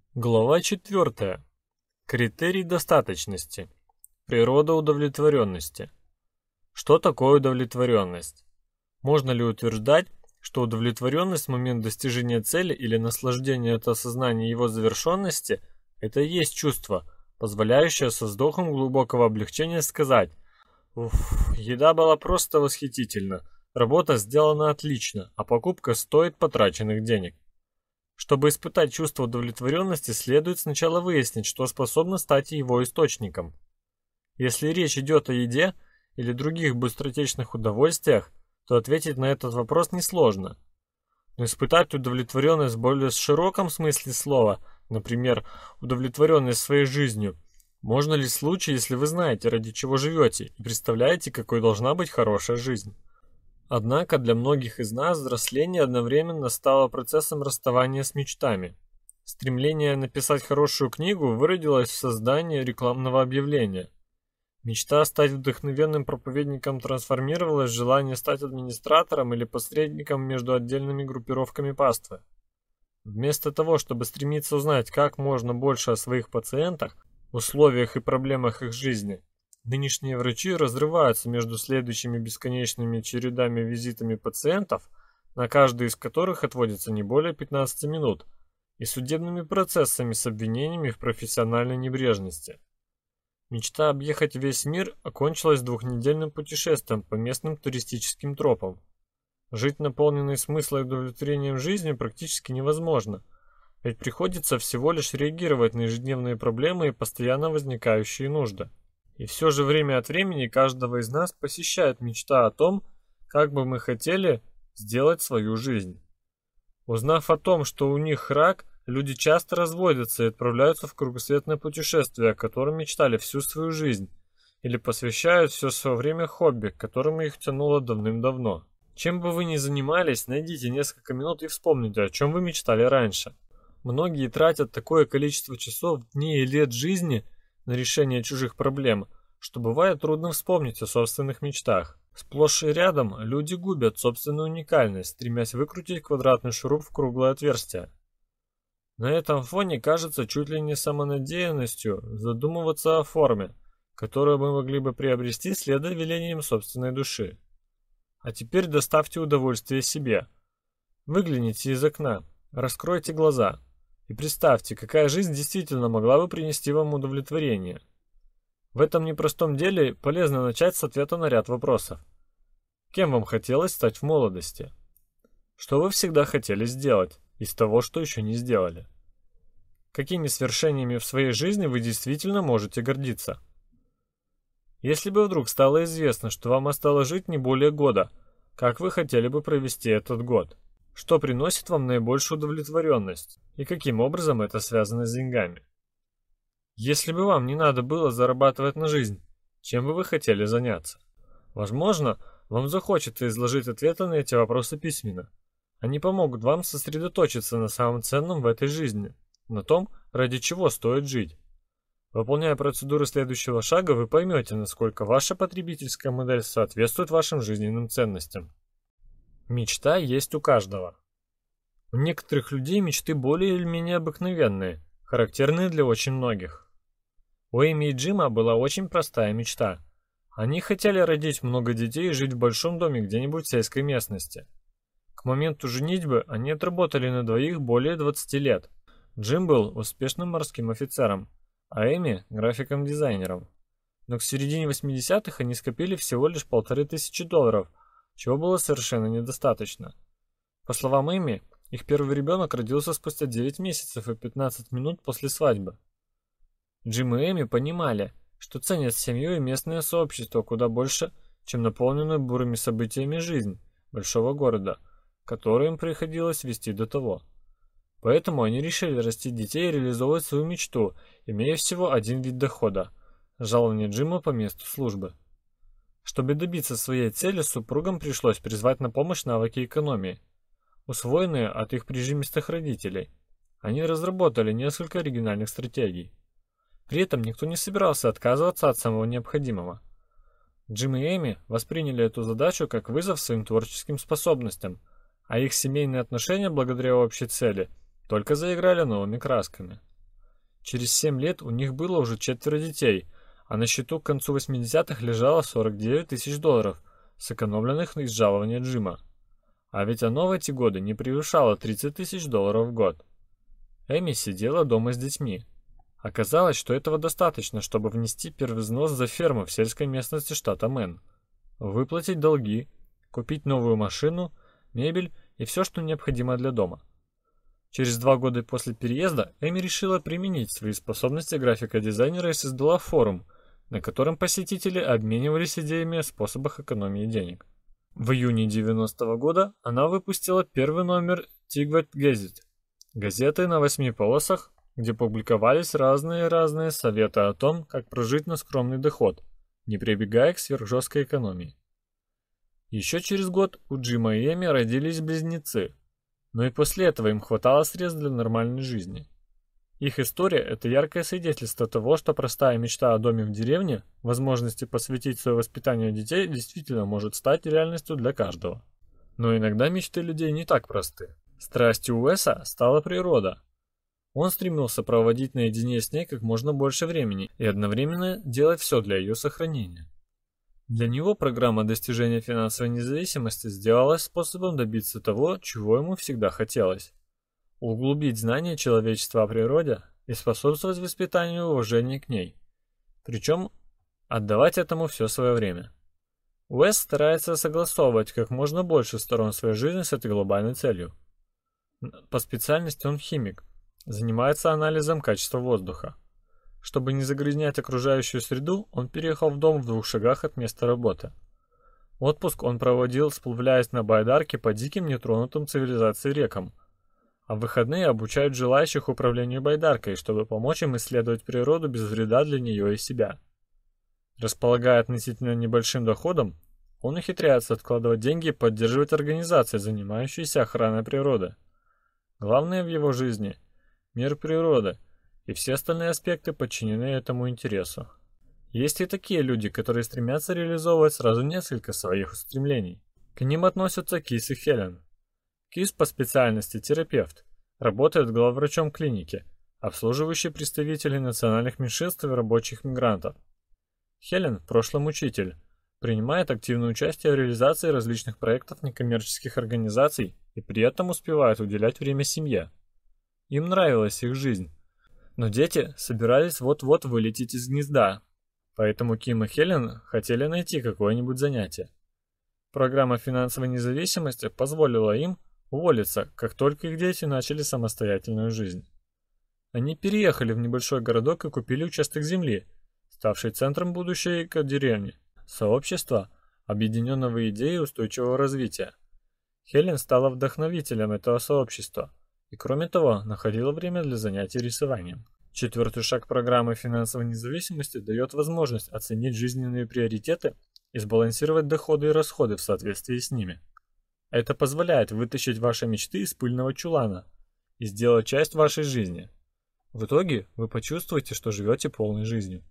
Глава 4. Критерий достаточности. Природа удовлетворенности. Что такое удовлетворенность? Можно ли утверждать, что удовлетворенность в момент достижения цели или наслаждения от осознания его завершенности – это и есть чувство, позволяющее со вздохом глубокого облегчения сказать: «Уф, еда была просто восхитительна, работа сделана отлично, а покупка стоит потраченных денег». Чтобы испытать чувство удовлетворенности, следует сначала выяснить, что способно стать его источником. Если речь идет о еде или других быстротечных удовольствиях, то ответить на этот вопрос несложно. Но испытать удовлетворенность в более широком смысле слова, например, удовлетворенность своей жизнью, можно лишь в случае, если вы знаете, ради чего живете, и представляете, какой должна быть хорошая жизнь. Однако для многих из нас взросление одновременно стало процессом расставания с мечтами. Стремление написать хорошую книгу выродилось в создании рекламного объявления. Мечта стать вдохновенным проповедником трансформировалась в желание стать администратором или посредником между отдельными группировками паствы. Вместо того, чтобы стремиться узнать как можно больше о своих пациентах, условиях и проблемах их жизни, нынешние врачи разрываются между следующими бесконечными чередами визитами пациентов, на каждый из которых отводится не более 15 минут, и судебными процессами с обвинениями в профессиональной небрежности. Мечта объехать весь мир окончилась двухнедельным путешествием по местным туристическим тропам. Жить наполненной смыслом и удовлетворением жизнью практически невозможно, ведь приходится всего лишь реагировать на ежедневные проблемы и постоянно возникающие нужды. И все же время от времени каждого из нас посещает мечта о том, как бы мы хотели сделать свою жизнь. Узнав о том, что у них рак, люди часто разводятся и отправляются в кругосветное путешествие, о котором мечтали всю свою жизнь, или посвящают все свое время хобби, к которому их тянуло давным-давно. Чем бы вы ни занимались, найдите несколько минут и вспомните, о чем вы мечтали раньше. Многие тратят такое количество часов, дней и лет жизни на решение чужих проблем, что бывает трудно вспомнить о собственных мечтах. Сплошь и рядом люди губят собственную уникальность, стремясь выкрутить квадратный шуруп в круглое отверстие. На этом фоне кажется чуть ли не самонадеянностью задумываться о форме, которую мы могли бы приобрести, следуя велениям собственной души. А теперь доставьте удовольствие себе. Выгляните из окна, раскройте глаза и представьте, какая жизнь действительно могла бы принести вам удовлетворение. В этом непростом деле полезно начать с ответа на ряд вопросов. Кем вам хотелось стать в молодости? Что вы всегда хотели сделать из того, что еще не сделали? Какими свершениями в своей жизни вы действительно можете гордиться? Если бы вдруг стало известно, что вам осталось жить не более года, как вы хотели бы провести этот год? Что приносит вам наибольшую удовлетворенность? И каким образом это связано с деньгами? Если бы вам не надо было зарабатывать на жизнь, чем бы вы хотели заняться? Возможно, вам захочется изложить ответы на эти вопросы письменно. Они помогут вам сосредоточиться на самом ценном в этой жизни, на том, ради чего стоит жить. Выполняя процедуру следующего шага, вы поймете, насколько ваша потребительская модель соответствует вашим жизненным ценностям. Мечта есть у каждого. У некоторых людей мечты более или менее обыкновенные, характерные для очень многих. У Эми и Джима была очень простая мечта. Они хотели родить много детей и жить в большом доме где-нибудь в сельской местности. К моменту женитьбы они отработали на двоих более 20 лет. Джим был успешным морским офицером, а Эми – графиком-дизайнером. Но к середине 80-х они скопили всего лишь $1500, чего было совершенно недостаточно. По словам Эми, их первый ребенок родился спустя 9 месяцев и 15 минут после свадьбы. Джим и Эми понимали, что ценят семью и местное сообщество куда больше, чем наполненную бурными событиями жизнь большого города, которую им приходилось вести до того. Поэтому они решили растить детей и реализовывать свою мечту, имея всего один вид дохода – жалование Джима по месту службы. Чтобы добиться своей цели, супругам пришлось призвать на помощь навыки экономии, усвоенные от их прижимистых родителей. Они разработали несколько оригинальных стратегий. При этом никто не собирался отказываться от самого необходимого. Джим и Эми восприняли эту задачу как вызов своим творческим способностям, а их семейные отношения благодаря общей цели только заиграли новыми красками. Через 7 лет у них было уже 4 детей, а на счету к концу 80-х лежало 49 тысяч долларов, сэкономленных из жалования Джима. А ведь оно в эти годы не превышало 30 тысяч долларов в год. Эми сидела дома с детьми. Оказалось, что этого достаточно, чтобы внести первый взнос за ферму в сельской местности штата Мэн, выплатить долги, купить новую машину, мебель и все, что необходимо для дома. Через 2 года после переезда Эми решила применить свои способности графика-дизайнера и создала форум, на котором посетители обменивались идеями о способах экономии денег. В июне 90-го года она выпустила первый номер Tigvet Gazette, газеты на 8 полосах, где публиковались разные советы о том, как прожить на скромный доход, не прибегая к сверхжесткой экономии. Еще через год у Джима и Эми родились близнецы, но и после этого им хватало средств для нормальной жизни. Их история – это яркое свидетельство того, что простая мечта о доме в деревне, возможности посвятить свое воспитанию детей действительно может стать реальностью для каждого. Но иногда мечты людей не так просты. Страстью Уэса стала природа. Он стремился проводить наедине с ней как можно больше времени и одновременно делать все для ее сохранения. Для него программа достижения финансовой независимости сделалась способом добиться того, чего ему всегда хотелось. Углубить знания человечества о природе и способствовать воспитанию и уважению к ней. Причем отдавать этому все свое время. Уэс старается согласовывать как можно больше сторон своей жизни с этой глобальной целью. По специальности он химик, занимается анализом качества воздуха. Чтобы не загрязнять окружающую среду, он переехал в дом в 2 шагах от места работы. Отпуск он проводил, сплавляясь на байдарке по диким нетронутым цивилизацией рекам, а в выходные обучают желающих управлению байдаркой, чтобы помочь им исследовать природу без вреда для нее и себя. Располагая относительно небольшим доходом, он ухитряется откладывать деньги и поддерживать организации, занимающиеся охраной природы. Главное в его жизни – мир природы, и все остальные аспекты подчинены этому интересу. Есть и такие люди, которые стремятся реализовывать сразу несколько своих устремлений. К ним относятся Кис и Хелен. Кис по специальности терапевт, работает главврачом клиники, обслуживающей представителей национальных меньшинств и рабочих мигрантов. Хелен, в прошлом учитель, принимает активное участие в реализации различных проектов некоммерческих организаций и при этом успевает уделять время семье. Им нравилась их жизнь, но дети собирались вот-вот вылететь из гнезда, поэтому Ким и Хелен хотели найти какое-нибудь занятие. Программа финансовой независимости позволила им уволиться, как только их дети начали самостоятельную жизнь. Они переехали в небольшой городок и купили участок земли, ставший центром будущей деревни, сообщества, объединенного идеей устойчивого развития. Хелен стала вдохновителем этого сообщества и, кроме того, находила время для занятий рисованием. 4-й шаг программы финансовой независимости дает возможность оценить жизненные приоритеты и сбалансировать доходы и расходы в соответствии с ними. Это позволяет вытащить ваши мечты из пыльного чулана и сделать часть вашей жизни. В итоге вы почувствуете, что живете полной жизнью.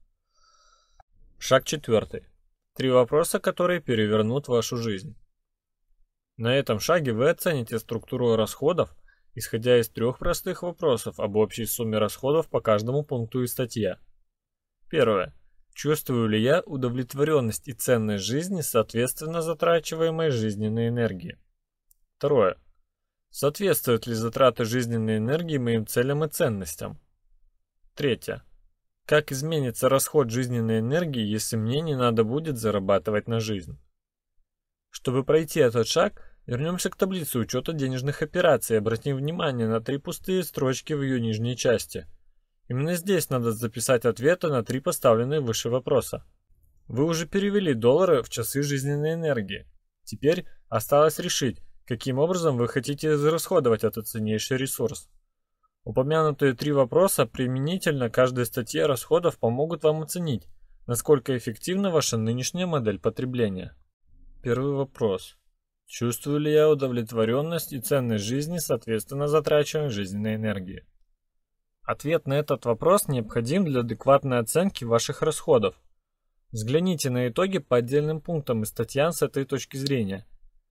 Шаг 4. 3 вопроса, которые перевернут вашу жизнь. На этом шаге вы оцените структуру расходов, исходя из 3 простых вопросов об общей сумме расходов по каждому пункту из статьи. Первое. Чувствую ли я удовлетворенность и ценность жизни, соответственно затрачиваемой жизненной энергии? Второе. Соответствуют ли затраты жизненной энергии моим целям и ценностям? Третье. Как изменится расход жизненной энергии, если мне не надо будет зарабатывать на жизнь? Чтобы пройти этот шаг, вернемся к таблице учета денежных операций и обратим внимание на 3 пустые строчки в ее нижней части. Именно здесь надо записать ответы на 3 поставленные выше вопроса. Вы уже перевели доллары в часы жизненной энергии. Теперь осталось решить, каким образом вы хотите израсходовать этот ценнейший ресурс. Упомянутые 3 вопроса применительно каждой статье расходов помогут вам оценить, насколько эффективна ваша нынешняя модель потребления. Первый вопрос. Чувствую ли я удовлетворенность и ценность жизни, соответственно затрачиваемой жизненной энергии? Ответ на этот вопрос необходим для адекватной оценки ваших расходов. Взгляните на итоги по отдельным пунктам и статьям с этой точки зрения.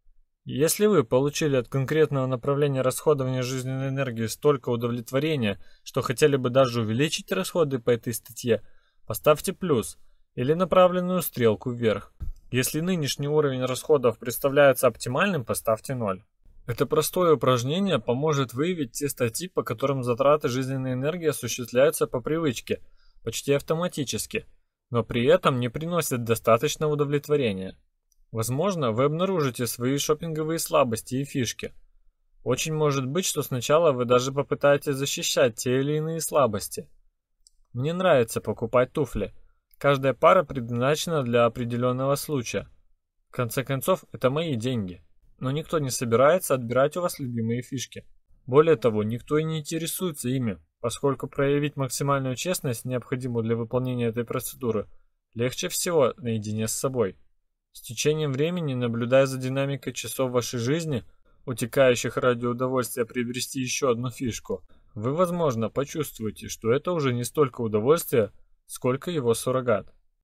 Если вы получили от конкретного направления расходования жизненной энергии столько удовлетворения, что хотели бы даже увеличить расходы по этой статье, поставьте плюс или направленную стрелку вверх. Если нынешний уровень расходов представляется оптимальным, поставьте 0. Это простое упражнение поможет выявить те статьи, по которым затраты жизненной энергии осуществляются по привычке, почти автоматически, но при этом не приносят достаточного удовлетворения. Возможно, вы обнаружите свои шопинговые слабости и фишки. Очень может быть, что сначала вы даже попытаетесь защищать те или иные слабости. Мне нравится покупать туфли. Каждая пара предназначена для определенного случая. В конце концов, это мои деньги. Но никто не собирается отбирать у вас любимые фишки. Более того, никто и не интересуется ими, поскольку проявить максимальную честность, необходимую для выполнения этой процедуры, легче всего наедине с собой. С течением времени, наблюдая за динамикой часов вашей жизни, утекающих ради удовольствия приобрести еще одну фишку, вы, возможно, почувствуете, что это уже не столько удовольствие, сколько его суррогат.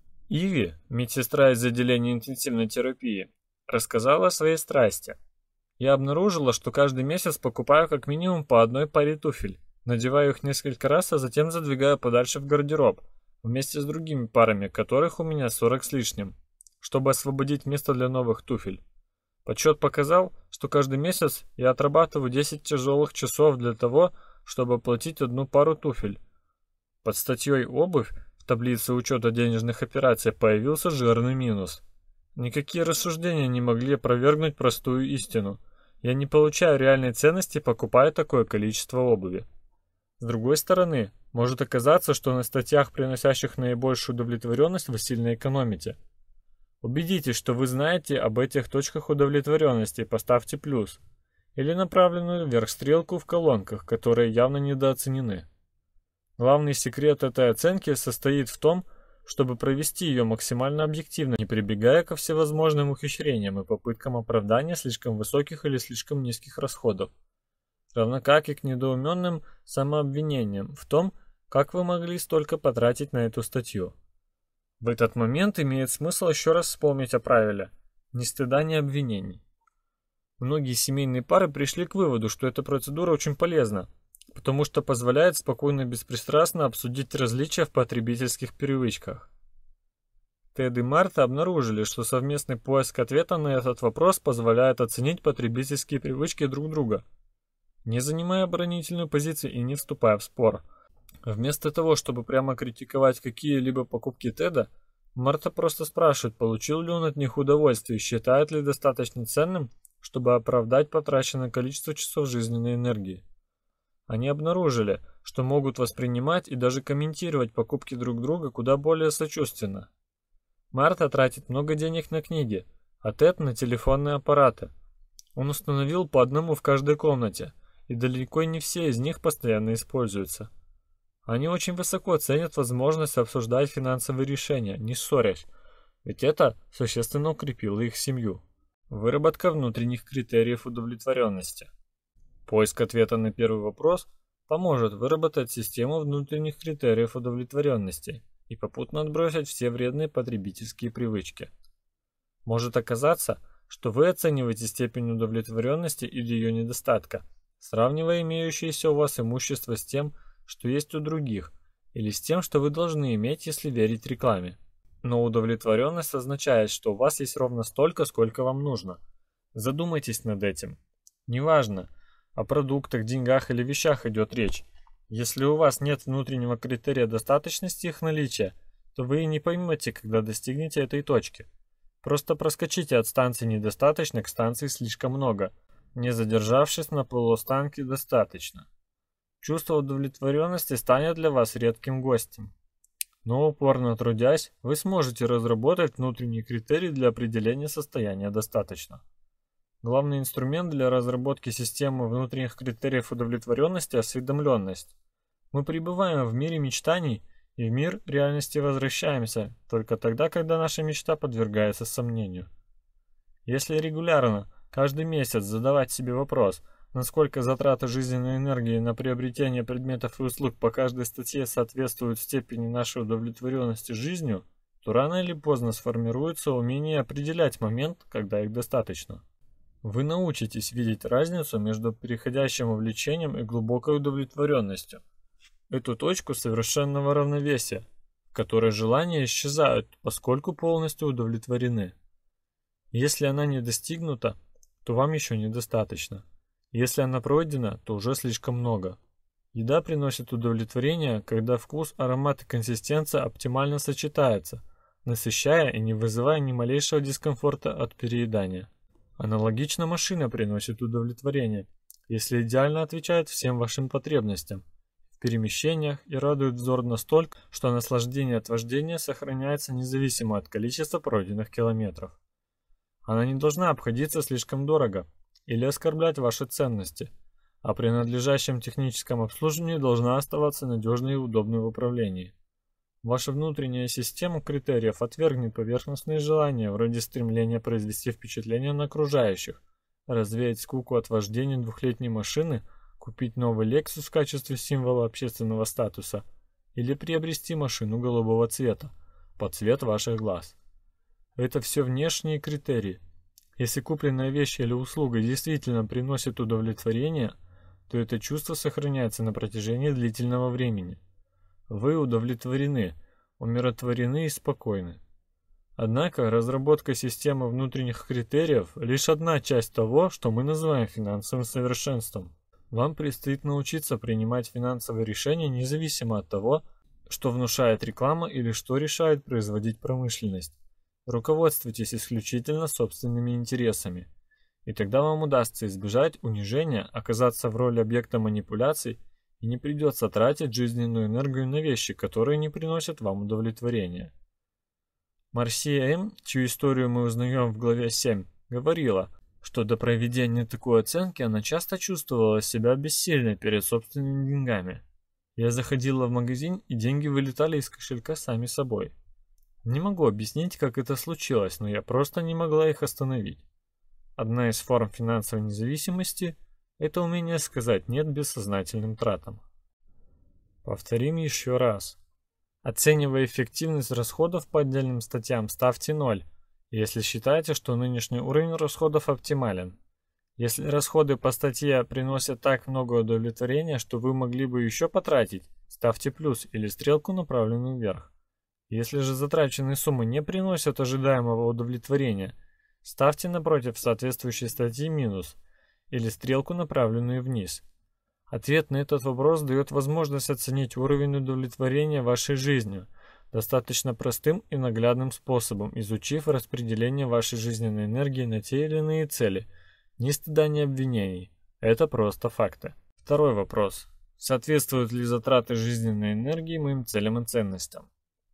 Иви, медсестра из отделения интенсивной терапии, рассказала о своей страсти. Я обнаружила, что каждый месяц покупаю как минимум по одной паре туфель, надеваю их несколько раз, а затем задвигаю подальше в гардероб, вместе с другими парами, которых у меня 40 с лишним, чтобы освободить место для новых туфель. Подсчет показал, что каждый месяц я отрабатываю 10 тяжелых часов для того, чтобы оплатить одну пару туфель. Под статьей «Обувь» в таблице учета денежных операций появился жирный минус. Никакие рассуждения не могли опровергнуть простую истину. Я не получаю реальной ценности, покупая такое количество обуви. С другой стороны, может оказаться, что на статьях, приносящих наибольшую удовлетворенность, вы сильно экономите. Убедитесь, что вы знаете об этих точках удовлетворенности и поставьте плюс. Или направленную вверх стрелку в колонках, которые явно недооценены. Главный секрет этой оценки состоит в том, чтобы провести ее максимально объективно, не прибегая ко всевозможным ухищрениям и попыткам оправдания слишком высоких или слишком низких расходов. Равно как и к недоуменным самообвинениям в том, как вы могли столько потратить на эту статью. В этот момент имеет смысл еще раз вспомнить о правиле «ни стыда, ни обвинений». Многие семейные пары пришли к выводу, что эта процедура очень полезна, потому что позволяет спокойно и беспристрастно обсудить различия в потребительских привычках. Тед и Марта обнаружили, что совместный поиск ответа на этот вопрос позволяет оценить потребительские привычки друг друга, не занимая оборонительную позицию и не вступая в спор. Вместо того, чтобы прямо критиковать какие-либо покупки Теда, Марта просто спрашивает, получил ли он от них удовольствие и считает ли достаточно ценным, чтобы оправдать потраченное количество часов жизненной энергии. Они обнаружили, что могут воспринимать и даже комментировать покупки друг друга куда более сочувственно. Марта тратит много денег на книги, а Тед на телефонные аппараты. Он установил по одному в каждой комнате, и далеко не все из них постоянно используются. Они очень высоко ценят возможность обсуждать финансовые решения, не ссорясь, ведь это существенно укрепило их семью. Выработка внутренних критериев удовлетворенности. Поиск ответа на первый вопрос поможет выработать систему внутренних критериев удовлетворенности и попутно отбросить все вредные потребительские привычки. Может оказаться, что вы оцениваете степень удовлетворенности или ее недостатка, сравнивая имеющееся у вас имущество с тем, что есть у других, или с тем, что вы должны иметь, если верить рекламе. Но удовлетворенность означает, что у вас есть ровно столько, сколько вам нужно. Задумайтесь над этим. Неважно, о продуктах, деньгах или вещах идет речь. Если у вас нет внутреннего критерия достаточности их наличия, то вы и не поймете, когда достигнете этой точки. Просто проскочите от станции «недостаточно» к станции «слишком много», не задержавшись на полустанке «достаточно». Чувство удовлетворенности станет для вас редким гостем. Но упорно трудясь, вы сможете разработать внутренний критерий для определения состояния «достаточно». Главный инструмент для разработки системы внутренних критериев удовлетворенности – осведомленность. Мы пребываем в мире мечтаний, и в мир реальности возвращаемся только тогда, когда наша мечта подвергается сомнению. Если регулярно, каждый месяц задавать себе вопрос, насколько затраты жизненной энергии на приобретение предметов и услуг по каждой статье соответствуют степени нашей удовлетворенности жизнью, то рано или поздно сформируется умение определять момент, когда их достаточно. Вы научитесь видеть разницу между переходящим увлечением и глубокой удовлетворенностью. Эту точку совершенного равновесия, в которой желания исчезают, поскольку полностью удовлетворены. Если она не достигнута, то вам еще недостаточно. Если она пройдена, то уже слишком много. Еда приносит удовлетворение, когда вкус, аромат и консистенция оптимально сочетаются, насыщая и не вызывая ни малейшего дискомфорта от переедания. Аналогично машина приносит удовлетворение, если идеально отвечает всем вашим потребностям в перемещениях и радует взор настолько, что наслаждение от вождения сохраняется независимо от количества пройденных километров. Она не должна обходиться слишком дорого или оскорблять ваши ценности, а при надлежащем техническом обслуживании должна оставаться надежной и удобной в управлении. Ваша внутренняя система критериев отвергнет поверхностные желания, вроде стремления произвести впечатление на окружающих, развеять скуку от вождения двухлетней машины, купить новый Lexus в качестве символа общественного статуса или приобрести машину голубого цвета, под цвет ваших глаз. Это все внешние критерии. Если купленная вещь или услуга действительно приносит удовлетворение, то это чувство сохраняется на протяжении длительного времени. Вы удовлетворены, умиротворены и спокойны. Однако разработка системы внутренних критериев – лишь одна часть того, что мы называем финансовым совершенством. Вам предстоит научиться принимать финансовые решения независимо от того, что внушает реклама или что решает производить промышленность. Руководствуйтесь исключительно собственными интересами. И тогда вам удастся избежать унижения, оказаться в роли объекта манипуляций, и не придется тратить жизненную энергию на вещи, которые не приносят вам удовлетворения. Марсия М., чью историю мы узнаем в главе 7, говорила, что до проведения такой оценки она часто чувствовала себя бессильной перед собственными деньгами. Я заходила в магазин, и деньги вылетали из кошелька сами собой. Не могу объяснить, как это случилось, но я просто не могла их остановить. Одна из форм финансовой независимости – это умение сказать «нет» бессознательным тратам. Повторим еще раз. Оценивая эффективность расходов по отдельным статьям, ставьте 0, если считаете, что нынешний уровень расходов оптимален. Если расходы по статье приносят так много удовлетворения, что вы могли бы еще потратить, ставьте плюс или стрелку, направленную вверх. Если же затраченные суммы не приносят ожидаемого удовлетворения, ставьте напротив соответствующей статьи минус или стрелку, направленную вниз. Ответ на этот вопрос дает возможность оценить уровень удовлетворения вашей жизнью достаточно простым и наглядным способом, изучив распределение вашей жизненной энергии на те или иные цели. Ни стыда, ни обвинений. Это просто факты. Второй вопрос. Соответствуют ли затраты жизненной энергии моим целям и ценностям?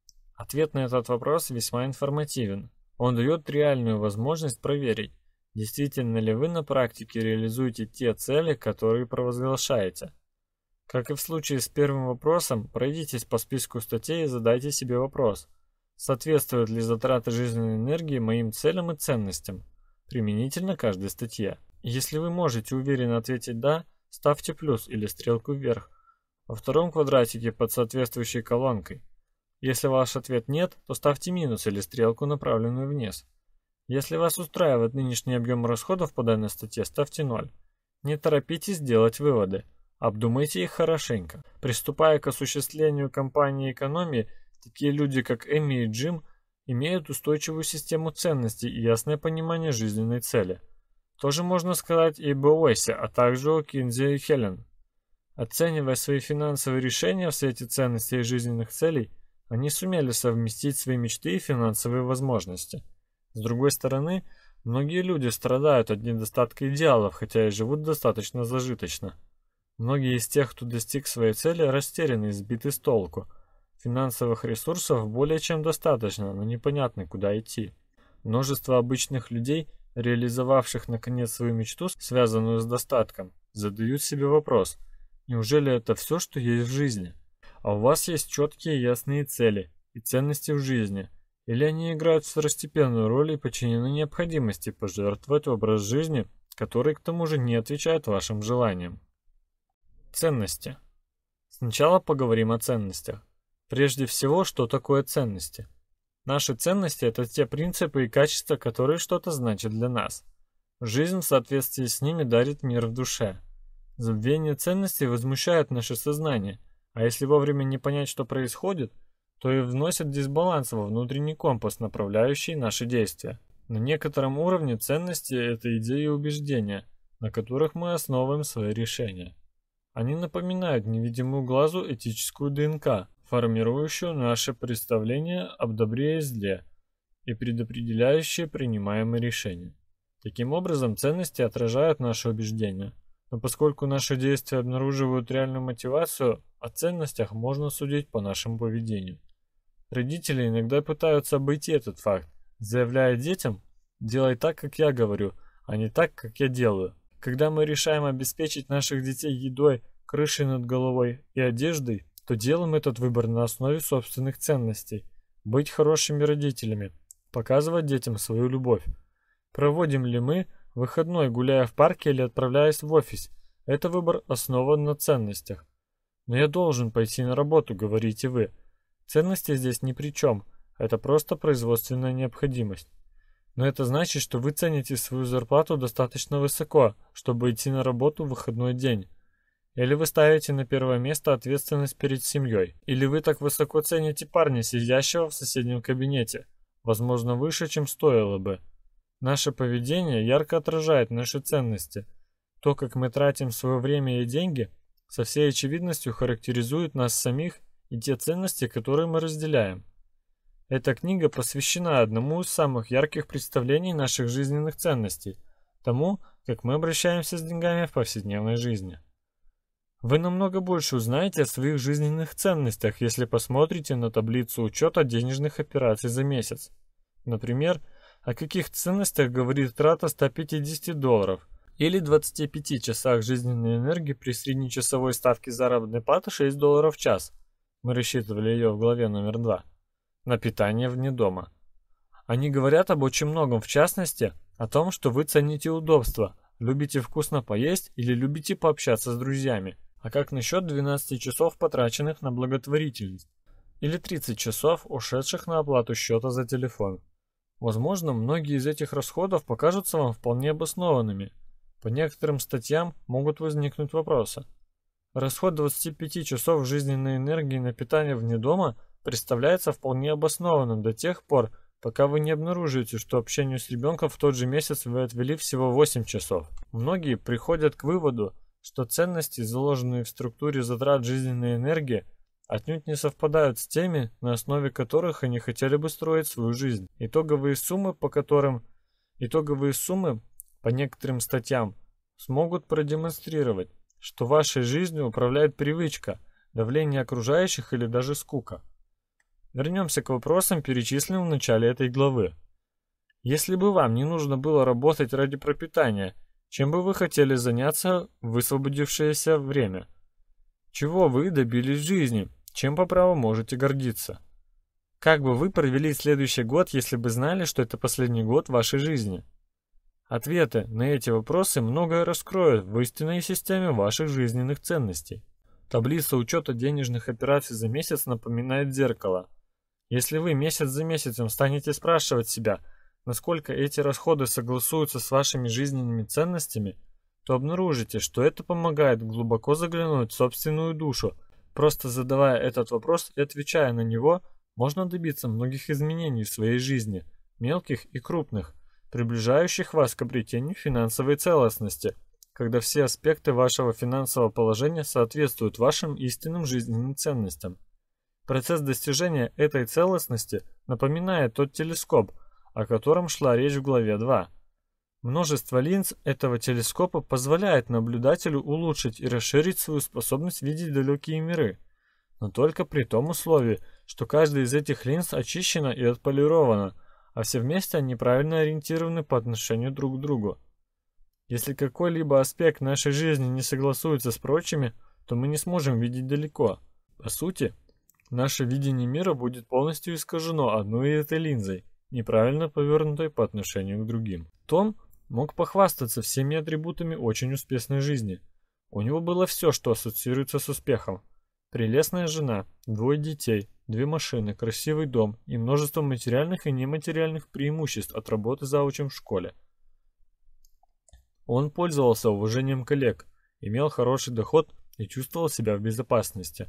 Ответ на этот вопрос весьма информативен. Он дает реальную возможность проверить, действительно ли вы на практике реализуете те цели, которые провозглашаете. Как и в случае с первым вопросом, пройдитесь по списку статей и задайте себе вопрос, соответствуют ли затраты жизненной энергии моим целям и ценностям, применительно каждой статье. Если вы можете уверенно ответить «да», ставьте плюс или стрелку вверх во втором квадратике под соответствующей колонкой. Если ваш ответ «нет», то ставьте минус или стрелку, направленную вниз. Если вас устраивает нынешний объем расходов по данной статье, ставьте 0. Не торопитесь делать выводы. Обдумайте их хорошенько. Приступая к осуществлению кампании экономии, такие люди, как Эми и Джим, имеют устойчивую систему ценностей и ясное понимание жизненной цели. Тоже можно сказать и об Уэйсе, а также о Кинзи и Хелен. Оценивая свои финансовые решения в свете ценностей и жизненных целей, они сумели совместить свои мечты и финансовые возможности. С другой стороны, многие люди страдают от недостатка идеалов, хотя и живут достаточно зажиточно. Многие из тех, кто достиг своей цели, растеряны и сбиты с толку. Финансовых ресурсов более чем достаточно, но непонятно, куда идти. Множество обычных людей, реализовавших наконец свою мечту, связанную с достатком, задают себе вопрос: неужели это все, что есть в жизни? А у вас есть четкие ясные цели и ценности в жизни, или они играют второстепенную роль и подчинены необходимости пожертвовать образ жизни, который к тому же не отвечает вашим желаниям? Ценности. Сначала поговорим о ценностях. Прежде всего, что такое ценности? Наши ценности – это те принципы и качества, которые что-то значат для нас. Жизнь в соответствии с ними дарит мир в душе. Забвение ценностей возмущает наше сознание, а если вовремя не понять, что происходит, то и вносит дисбаланс во внутренний компас, направляющий наши действия. На некотором уровне ценности – это идеи и убеждения, на которых мы основываем свои решения. Они напоминают невидимую глазу этическую ДНК, формирующую наше представление об добре и зле и предопределяющие принимаемые решения. Таким образом, ценности отражают наши убеждения. Но поскольку наши действия обнаруживают реальную мотивацию, о ценностях можно судить по нашему поведению. Родители иногда пытаются обойти этот факт, заявляя детям: «Делай так, как я говорю, а не так, как я делаю». Когда мы решаем обеспечить наших детей едой, крышей над головой и одеждой, то делаем этот выбор на основе собственных ценностей. Быть хорошими родителями, показывать детям свою любовь. Проводим ли мы выходной, гуляя в парке или отправляясь в офис? Это выбор основан на ценностях. «Но я должен пойти на работу», — говорите вы. Ценности здесь ни при чем, это просто производственная необходимость. Но это значит, что вы цените свою зарплату достаточно высоко, чтобы идти на работу в выходной день. Или вы ставите на первое место ответственность перед семьей. Или вы так высоко цените парня, сидящего в соседнем кабинете. Возможно, выше, чем стоило бы. Наше поведение ярко отражает наши ценности. То, как мы тратим свое время и деньги, со всей очевидностью характеризует нас самих и те ценности, которые мы разделяем. Эта книга посвящена одному из самых ярких представлений наших жизненных ценностей, тому, как мы обращаемся с деньгами в повседневной жизни. Вы намного больше узнаете о своих жизненных ценностях, если посмотрите на таблицу учета денежных операций за месяц. Например, о каких ценностях говорит трата $150 или 25 часах жизненной энергии при среднечасовой ставке заработной платы $6 в час. Мы рассчитывали ее в главе номер 2. На питание вне дома. Они говорят об очень многом, в частности, о том, что вы цените удобство, любите вкусно поесть или любите пообщаться с друзьями. А как насчет 12 часов, потраченных на благотворительность? Или 30 часов, ушедших на оплату счета за телефон? Возможно, многие из этих расходов покажутся вам вполне обоснованными. По некоторым статьям могут возникнуть вопросы. Расход 25 часов жизненной энергии на питание вне дома представляется вполне обоснованным до тех пор, пока вы не обнаружите, что общению с ребенком в тот же месяц вы отвели всего 8 часов. Многие приходят к выводу, что ценности, заложенные в структуре затрат жизненной энергии, отнюдь не совпадают с теми, на основе которых они хотели бы строить свою жизнь. Итоговые суммы, по некоторым статьям, смогут продемонстрировать, что вашей жизнью управляет привычка, давление окружающих или даже скука. Вернемся к вопросам, перечисленным в начале этой главы. Если бы вам не нужно было работать ради пропитания, чем бы вы хотели заняться в высвободившееся время? Чего вы добились в жизни? Чем по праву можете гордиться? Как бы вы провели следующий год, если бы знали, что это последний год вашей жизни? Ответы на эти вопросы многое раскроют в истинной системе ваших жизненных ценностей. Таблица учета денежных операций за месяц напоминает зеркало. Если вы месяц за месяцем станете спрашивать себя, насколько эти расходы согласуются с вашими жизненными ценностями, то обнаружите, что это помогает глубоко заглянуть в собственную душу. Просто задавая этот вопрос и отвечая на него, можно добиться многих изменений в своей жизни, мелких и крупных, приближающих вас к обретению финансовой целостности, когда все аспекты вашего финансового положения соответствуют вашим истинным жизненным ценностям. Процесс достижения этой целостности напоминает тот телескоп, о котором шла речь в главе 2. Множество линз этого телескопа позволяет наблюдателю улучшить и расширить свою способность видеть далекие миры, но только при том условии, что каждая из этих линз очищена и отполирована, а все вместе они правильно ориентированы по отношению друг к другу. Если какой-либо аспект нашей жизни не согласуется с прочими, то мы не сможем видеть далеко. По сути, наше видение мира будет полностью искажено одной этой линзой, неправильно повернутой по отношению к другим. Том мог похвастаться всеми атрибутами очень успешной жизни. У него было все, что ассоциируется с успехом. Прелестная жена, 2 детей, 2 машины, красивый дом и множество материальных и нематериальных преимуществ от работы заучем в школе. Он пользовался уважением коллег, имел хороший доход и чувствовал себя в безопасности.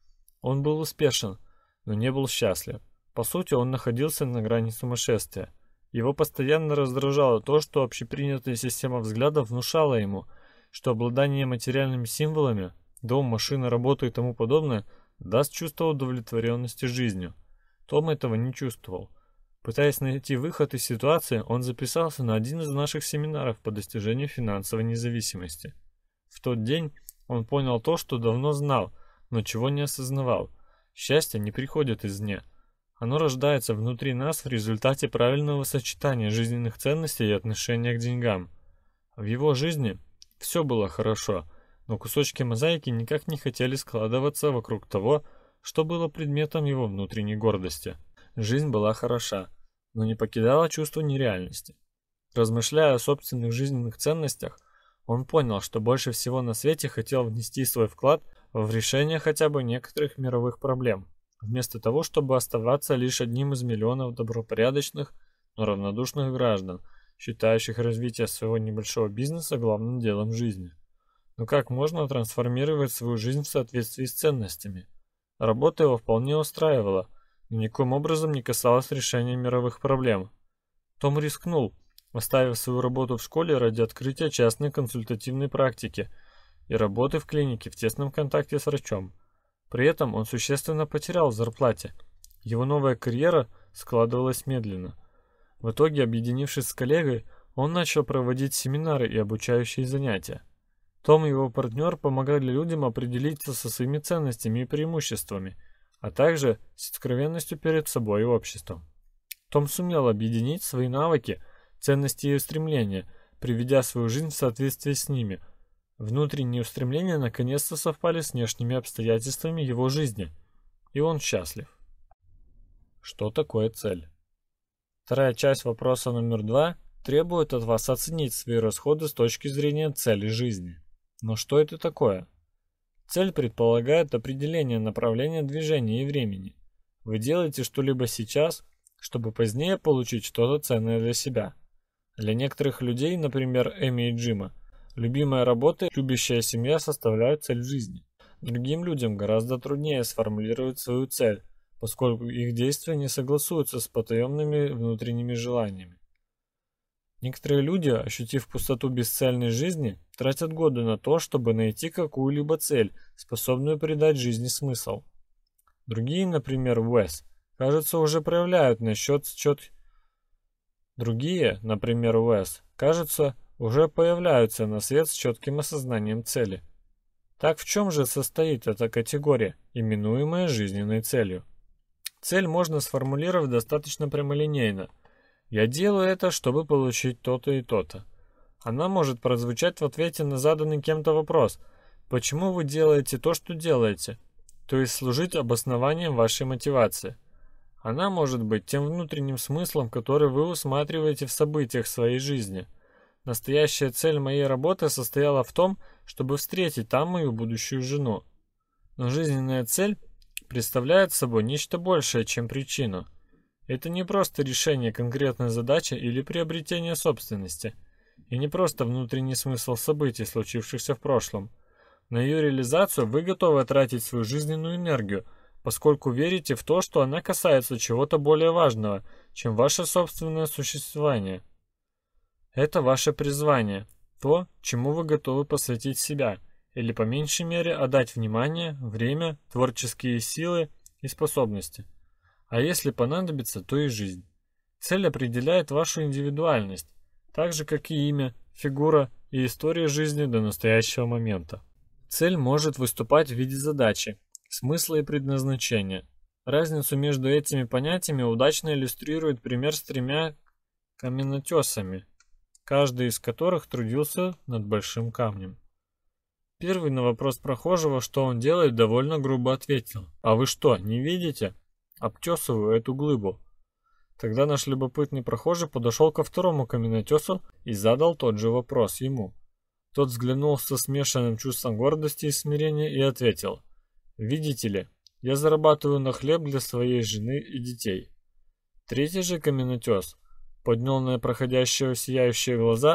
Он был успешен, но не был счастлив. По сути, он находился на грани сумасшествия. Его постоянно раздражало то, что общепринятая система взглядов внушала ему, что обладание материальными символами, дом, машина, работа и тому подобное, даст чувство удовлетворенности жизнью. Том этого не чувствовал. Пытаясь найти выход из ситуации, он записался на один из наших семинаров по достижению финансовой независимости. В тот день он понял то, что давно знал, но чего не осознавал. Счастье не приходит извне. Оно рождается внутри нас в результате правильного сочетания жизненных ценностей и отношения к деньгам. В его жизни все было хорошо, но кусочки мозаики никак не хотели складываться вокруг того, что было предметом его внутренней гордости. Жизнь была хороша, но не покидала чувство нереальности. Размышляя о собственных жизненных ценностях, он понял, что больше всего на свете хотел внести свой вклад в решение хотя бы некоторых мировых проблем, вместо того, чтобы оставаться лишь одним из миллионов добропорядочных, но равнодушных граждан, считающих развитие своего небольшого бизнеса главным делом жизни. Но как можно трансформировать свою жизнь в соответствии с ценностями? Работа его вполне устраивала, но никоим образом не касалась решения мировых проблем. Том рискнул, оставив свою работу в школе ради открытия частной консультативной практики и работы в клинике в тесном контакте с врачом. При этом он существенно потерял в зарплате. Его новая карьера складывалась медленно. В итоге, объединившись с коллегой, он начал проводить семинары и обучающие занятия. Том и его партнер помогали людям определиться со своими ценностями и преимуществами, а также с откровенностью перед собой и обществом. Том сумел объединить свои навыки, ценности и устремления, приведя свою жизнь в соответствие с ними. Внутренние устремления наконец-то совпали с внешними обстоятельствами его жизни, и он счастлив. Что такое цель? Вторая часть вопроса номер 2 требует от вас оценить свои расходы с точки зрения цели жизни. Но что это такое? Цель предполагает определение направления движения и времени. Вы делаете что-либо сейчас, чтобы позднее получить что-то ценное для себя. Для некоторых людей, например, Эми и Джима, любимая работа и любящая семья составляют цель жизни. Другим людям гораздо труднее сформулировать свою цель, поскольку их действия не согласуются с потаенными внутренними желаниями. Некоторые люди, ощутив пустоту бесцельной жизни, тратят годы на то, чтобы найти какую-либо цель, способную придать жизни смысл. Другие, например, Уэс, кажется, уже проявляют уже появляются на свет с четким осознанием цели. Так в чем же состоит эта категория, именуемая жизненной целью? Цель можно сформулировать достаточно прямолинейно. Я делаю это, чтобы получить то-то и то-то. Она может прозвучать в ответе на заданный кем-то вопрос: почему вы делаете то, что делаете? То есть служить обоснованием вашей мотивации. Она может быть тем внутренним смыслом, который вы усматриваете в событиях своей жизни. Настоящая цель моей работы состояла в том, чтобы встретить там мою будущую жену. Но жизненная цель представляет собой нечто большее, чем причину. Это не просто решение конкретной задачи или приобретение собственности, и не просто внутренний смысл событий, случившихся в прошлом. На ее реализацию вы готовы тратить свою жизненную энергию, поскольку верите в то, что она касается чего-то более важного, чем ваше собственное существование. Это ваше призвание, то, чему вы готовы посвятить себя, или по меньшей мере отдать внимание, время, творческие силы и способности. А если понадобится, то и жизнь. Цель определяет вашу индивидуальность, так же как и имя, фигура и история жизни до настоящего момента. Цель может выступать в виде задачи, смысла и предназначения. Разницу между этими понятиями удачно иллюстрирует пример с 3 каменотесами, каждый из которых трудился над большим камнем. Первый на вопрос прохожего, что он делает, довольно грубо ответил: «А вы что, не видите? Обтесываю эту глыбу». Тогда наш любопытный прохожий подошел ко второму каменотесу и задал тот же вопрос ему. Тот взглянул со смешанным чувством гордости и смирения и ответил: «Видите ли, я зарабатываю на хлеб для своей жены и детей». Третий же каменотес поднял на проходящего сияющие глаза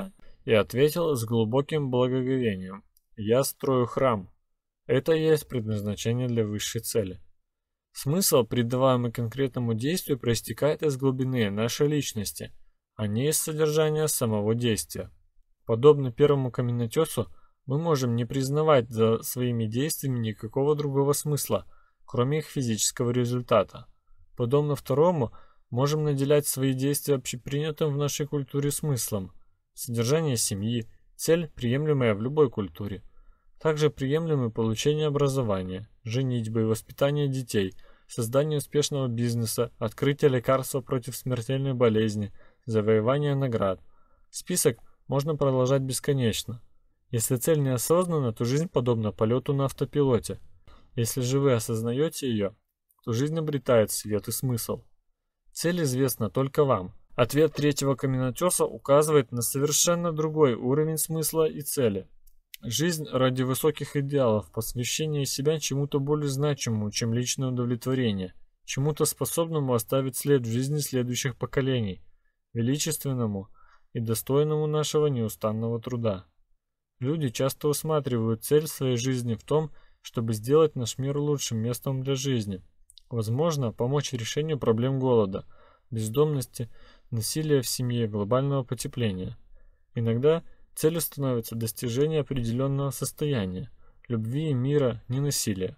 и ответил с глубоким благоговением: «Я строю храм. Это и есть предназначение для высшей цели». Смысл, придаваемый конкретному действию, проистекает из глубины нашей личности, а не из содержания самого действия. Подобно первому каменотесу, мы можем не признавать за своими действиями никакого другого смысла, кроме их физического результата. Подобно второму, можем наделять свои действия общепринятым в нашей культуре смыслом. Содержание семьи, цель, приемлемая в любой культуре. Также приемлемы получение образования, женитьба и воспитание детей, создание успешного бизнеса, открытие лекарства против смертельной болезни, завоевание наград. Список можно продолжать бесконечно. Если цель неосознанна, то жизнь подобна полету на автопилоте. Если же вы осознаете ее, то жизнь обретает свет и смысл. Цель известна только вам. Ответ третьего каменотеса указывает на совершенно другой уровень смысла и цели. Жизнь ради высоких идеалов, посвящение себя чему-то более значимому, чем личное удовлетворение, чему-то способному оставить след в жизни следующих поколений, величественному и достойному нашего неустанного труда. Люди часто усматривают цель своей жизни в том, чтобы сделать наш мир лучшим местом для жизни. Возможно, помочь решению проблем голода, бездомности, насилия в семье, глобального потепления. Иногда целью становится достижение определенного состояния, любви, мира, ненасилия.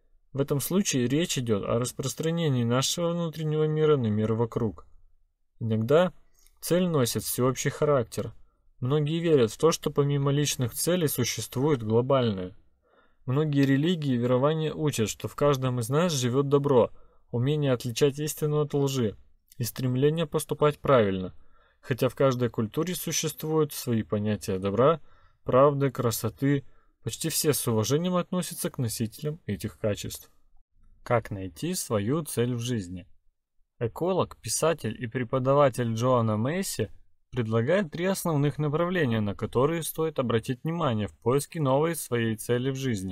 В этом случае речь идет о распространении нашего внутреннего мира на мир вокруг. Иногда цель носит всеобщий характер. Многие верят в то, что помимо личных целей существует глобальное. Многие религии и верования учат, что в каждом из нас живет добро, умение отличать истину от лжи и стремление поступать правильно, хотя в каждой культуре существуют свои понятия добра, правды, красоты, почти все с уважением относятся к носителям этих качеств. Как найти свою цель в жизни? Эколог, писатель и преподаватель Джоанна Мэйси предлагает 3 основных направления, на которые стоит обратить внимание в поиске новой своей цели в жизни.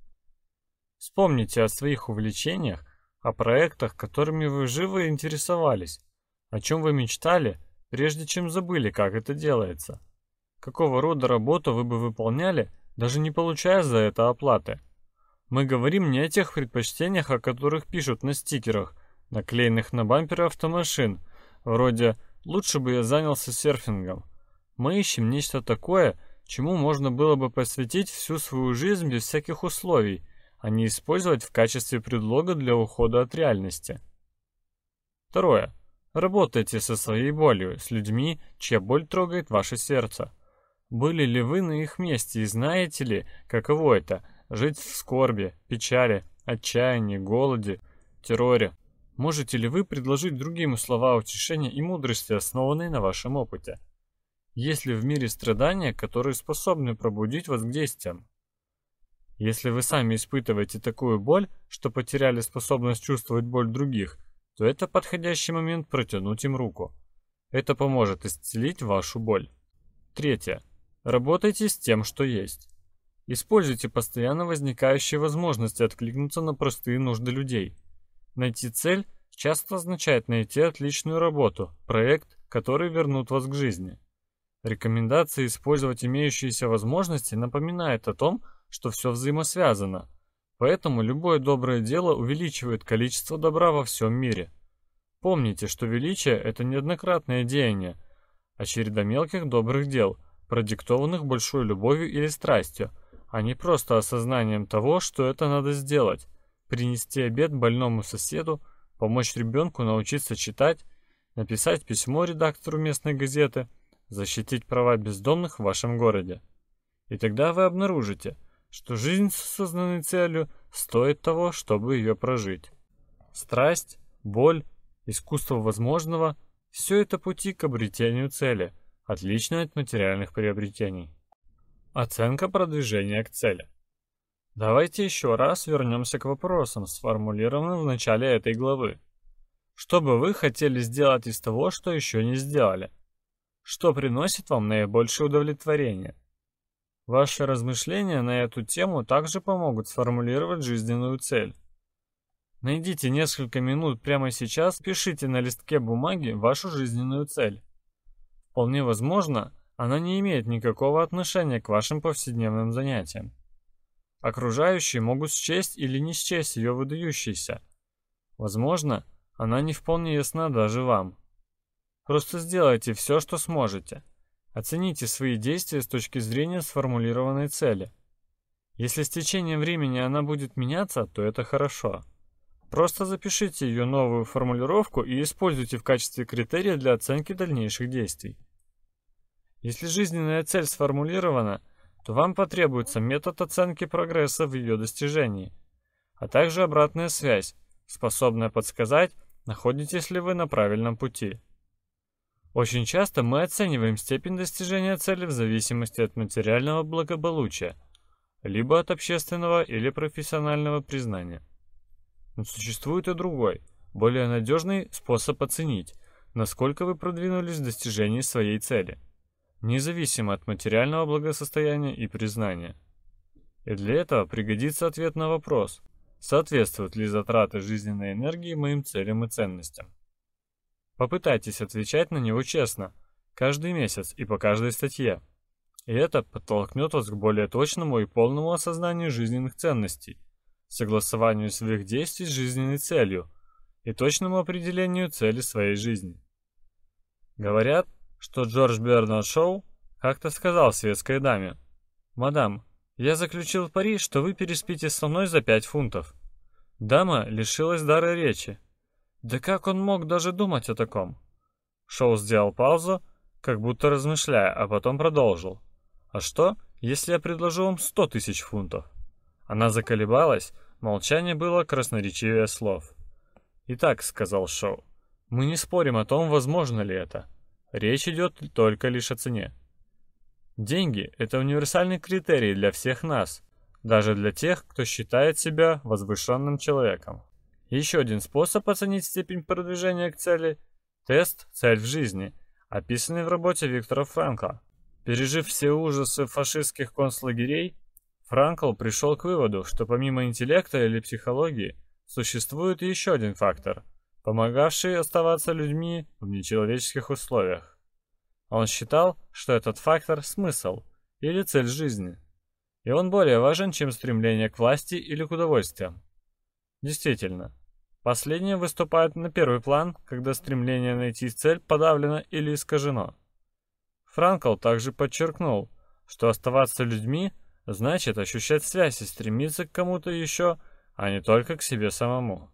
Вспомните о своих увлечениях, о проектах, которыми вы живо интересовались, о чем вы мечтали, прежде чем забыли, как это делается. Какого рода работу вы бы выполняли, даже не получая за это оплаты. Мы говорим не о тех предпочтениях, о которых пишут на стикерах, наклеенных на бамперы автомашин, вроде «лучше бы я занялся серфингом». Мы ищем нечто такое, чему можно было бы посвятить всю свою жизнь без всяких условий, а не использовать в качестве предлога для ухода от реальности. Второе. Работайте со своей болью, с людьми, чья боль трогает ваше сердце. Были ли вы на их месте и знаете ли, каково это – жить в скорби, печали, отчаянии, голоде, терроре? Можете ли вы предложить другим слова утешения и мудрости, основанные на вашем опыте? Есть ли в мире страдания, которые способны пробудить вас к действиям? Если вы сами испытываете такую боль, что потеряли способность чувствовать боль других, то это подходящий момент протянуть им руку. Это поможет исцелить вашу боль. Третье. Работайте с тем, что есть. Используйте постоянно возникающие возможности откликнуться на простые нужды людей. Найти цель часто означает найти отличную работу, проект, который вернут вас к жизни. Рекомендация использовать имеющиеся возможности напоминает о том, что все взаимосвязано. Поэтому любое доброе дело увеличивает количество добра во всем мире. Помните, что величие – это неоднократное деяние, а череда мелких добрых дел, продиктованных большой любовью или страстью, а не просто осознанием того, что это надо сделать. Принести обед больному соседу, помочь ребенку научиться читать, написать письмо редактору местной газеты, защитить права бездомных в вашем городе. И тогда вы обнаружите, что жизнь с осознанной целью стоит того, чтобы ее прожить. Страсть, боль, искусство возможного – все это пути к обретению цели, отличные от материальных приобретений. Оценка продвижения к цели. Давайте еще раз вернемся к вопросам, сформулированным в начале этой главы. Что бы вы хотели сделать из того, что еще не сделали? Что приносит вам наибольшее удовлетворение? Ваши размышления на эту тему также помогут сформулировать жизненную цель. Найдите несколько минут прямо сейчас, пишите на листке бумаги вашу жизненную цель. Вполне возможно, она не имеет никакого отношения к вашим повседневным занятиям. Окружающие могут счесть или не счесть ее выдающейся. Возможно, она не вполне ясна даже вам. Просто сделайте все, что сможете. Оцените свои действия с точки зрения сформулированной цели. Если с течением времени она будет меняться, то это хорошо. Просто запишите ее новую формулировку и используйте в качестве критерия для оценки дальнейших действий. Если жизненная цель сформулирована, то вам потребуется метод оценки прогресса в ее достижении, а также обратная связь, способная подсказать, находитесь ли вы на правильном пути. Очень часто мы оцениваем степень достижения цели в зависимости от материального благополучия, либо от общественного или профессионального признания. Но существует и другой, более надежный способ оценить, насколько вы продвинулись в достижении своей цели, независимо от материального благосостояния и признания. И для этого пригодится ответ на вопрос, соответствуют ли затраты жизненной энергии моим целям и ценностям. Попытайтесь отвечать на него честно, каждый месяц и по каждой статье. И это подтолкнет вас к более точному и полному осознанию жизненных ценностей, согласованию своих действий с жизненной целью и точному определению цели своей жизни. Говорят, что Джордж Бернард Шоу как-то сказал светской даме: «Мадам, я заключил пари, что вы переспите со мной за 5 фунтов». Дама лишилась дара речи. Да как он мог даже думать о таком? Шоу сделал паузу, как будто размышляя, а потом продолжил. «А что, если я предложу вам 100 тысяч фунтов?» Она заколебалась, молчание было красноречивее слов. «Итак», — сказал Шоу, — «мы не спорим о том, возможно ли это. Речь идет только лишь о цене. Деньги — это универсальный критерий для всех нас, даже для тех, кто считает себя возвышенным человеком. Еще один способ оценить степень продвижения к цели — тест «Цель в жизни», описанный в работе Виктора Франкла. Пережив все ужасы фашистских концлагерей, Франкл пришел к выводу, что помимо интеллекта или психологии существует еще один фактор, помогавший оставаться людьми в нечеловеческих условиях. Он считал, что этот фактор — смысл или цель жизни, и он более важен, чем стремление к власти или к удовольствиям. Действительно, последнее выступает на первый план, когда стремление найти цель подавлено или искажено. Франкл также подчеркнул, что оставаться людьми значит ощущать связь и стремиться к кому-то еще, а не только к себе самому.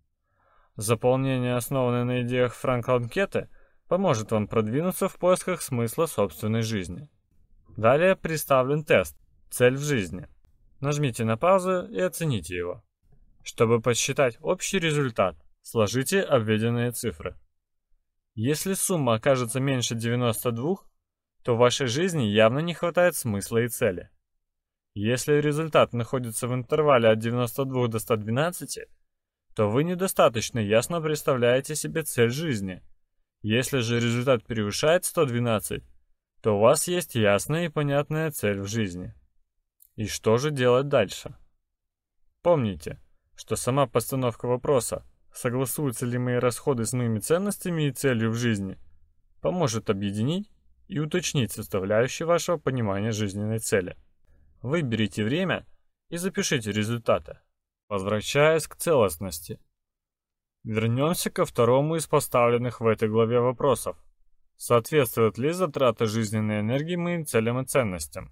Заполнение основанной на идеях Франкла анкеты поможет вам продвинуться в поисках смысла собственной жизни. Далее представлен тест «Цель в жизни». Нажмите на паузу и оцените его. Чтобы подсчитать общий результат, сложите обведенные цифры. Если сумма окажется меньше 92, то в вашей жизни явно не хватает смысла и цели. Если результат находится в интервале от 92 до 112, то вы недостаточно ясно представляете себе цель жизни. Если же результат превышает 112, то у вас есть ясная и понятная цель в жизни. И что же делать дальше? Помните, что сама постановка вопроса, согласуются ли мои расходы с моими ценностями и целью в жизни, поможет объединить и уточнить составляющие вашего понимания жизненной цели. Выберите время и запишите результаты. Возвращаясь к целостности. Вернемся ко второму из поставленных в этой главе вопросов. Соответствуют ли затраты жизненной энергии моим целям и ценностям?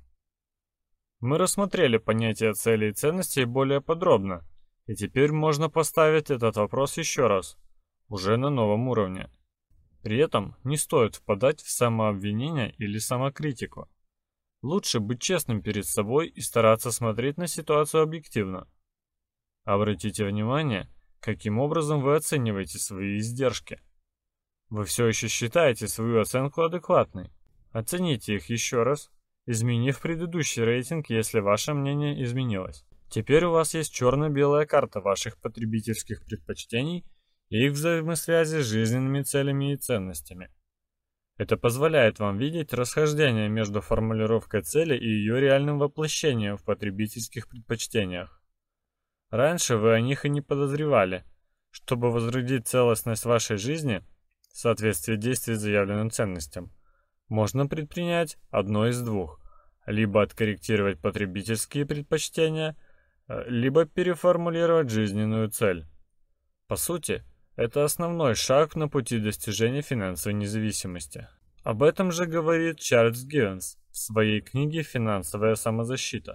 Мы рассмотрели понятие цели и ценностей более подробно, и теперь можно поставить этот вопрос еще раз, уже на новом уровне. При этом не стоит впадать в самообвинение или самокритику. Лучше быть честным перед собой и стараться смотреть на ситуацию объективно. Обратите внимание, каким образом вы оцениваете свои издержки. Вы все еще считаете свою оценку адекватной. Оцените их еще раз, изменив предыдущий рейтинг, если ваше мнение изменилось. Теперь у вас есть черно-белая карта ваших потребительских предпочтений и их взаимосвязи с жизненными целями и ценностями. Это позволяет вам видеть расхождение между формулировкой цели и ее реальным воплощением в потребительских предпочтениях. Раньше вы о них и не подозревали. Чтобы возродить целостность вашей жизни, в соответствии действий с заявленным ценностям, можно предпринять одно из двух. Либо откорректировать потребительские предпочтения, либо переформулировать жизненную цель. По сути, это основной шаг на пути достижения финансовой независимости. Об этом же говорит Чарльз Гивенс в своей книге «Финансовая самозащита».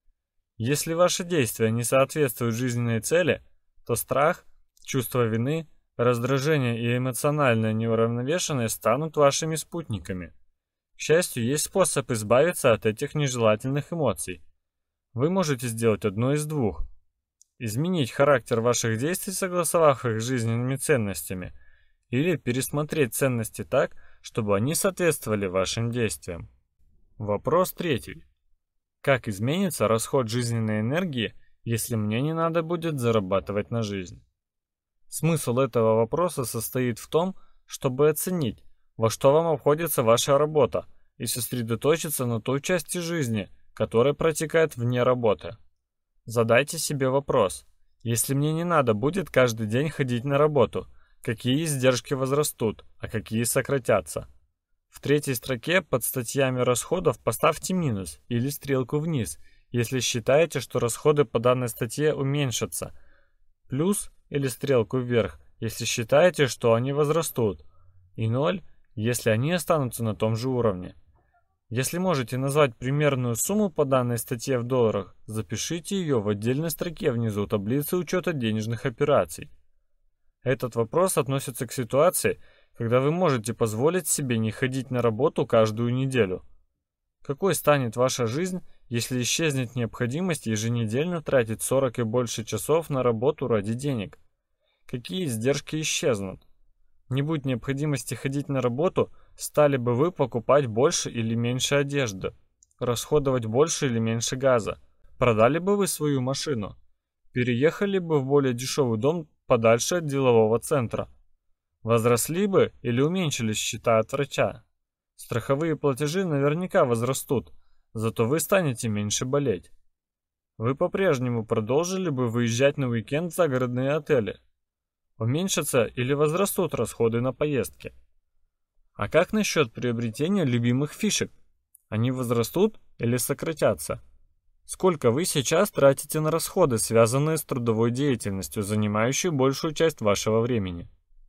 Если ваши действия не соответствуют жизненной цели, то страх, чувство вины, раздражение и эмоциональная неуравновешенность станут вашими спутниками. К счастью, есть способ избавиться от этих нежелательных эмоций. Вы можете сделать одно из двух. Изменить характер ваших действий, согласовав их с жизненными ценностями, или пересмотреть ценности так, чтобы они соответствовали вашим действиям. Вопрос третий. Как изменится расход жизненной энергии, если мне не надо будет зарабатывать на жизнь? Смысл этого вопроса состоит в том, чтобы оценить, во что вам обходится ваша работа, и сосредоточиться на той части жизни, которая протекает вне работы. Задайте себе вопрос: если мне не надо будет каждый день ходить на работу, какие издержки возрастут, а какие сократятся? В третьей строке под статьями расходов поставьте минус или стрелку вниз, если считаете, что расходы по данной статье уменьшатся, плюс или стрелку вверх, если считаете, что они возрастут, и 0, если они останутся на том же уровне. Если можете назвать примерную сумму по данной статье в долларах, запишите ее в отдельной строке внизу таблицы учета денежных операций. Этот вопрос относится к ситуации, когда вы можете позволить себе не ходить на работу каждую неделю. Какой станет ваша жизнь, если исчезнет необходимость еженедельно тратить 40 и больше часов на работу ради денег? Какие издержки исчезнут? Не будь необходимости ходить на работу, стали бы вы покупать больше или меньше одежды, расходовать больше или меньше газа? Продали бы вы свою машину? Переехали бы в более дешевый дом подальше от делового центра? Возросли бы или уменьшились счета от врача? Страховые платежи наверняка возрастут, зато вы станете меньше болеть. Вы по-прежнему продолжили бы выезжать на уикенд в загородные отели? Уменьшатся или возрастут расходы на поездки? А как насчет приобретения любимых фишек? Они возрастут или сократятся? Сколько вы сейчас тратите на расходы, связанные с трудовой деятельностью, занимающей большую часть вашего времени?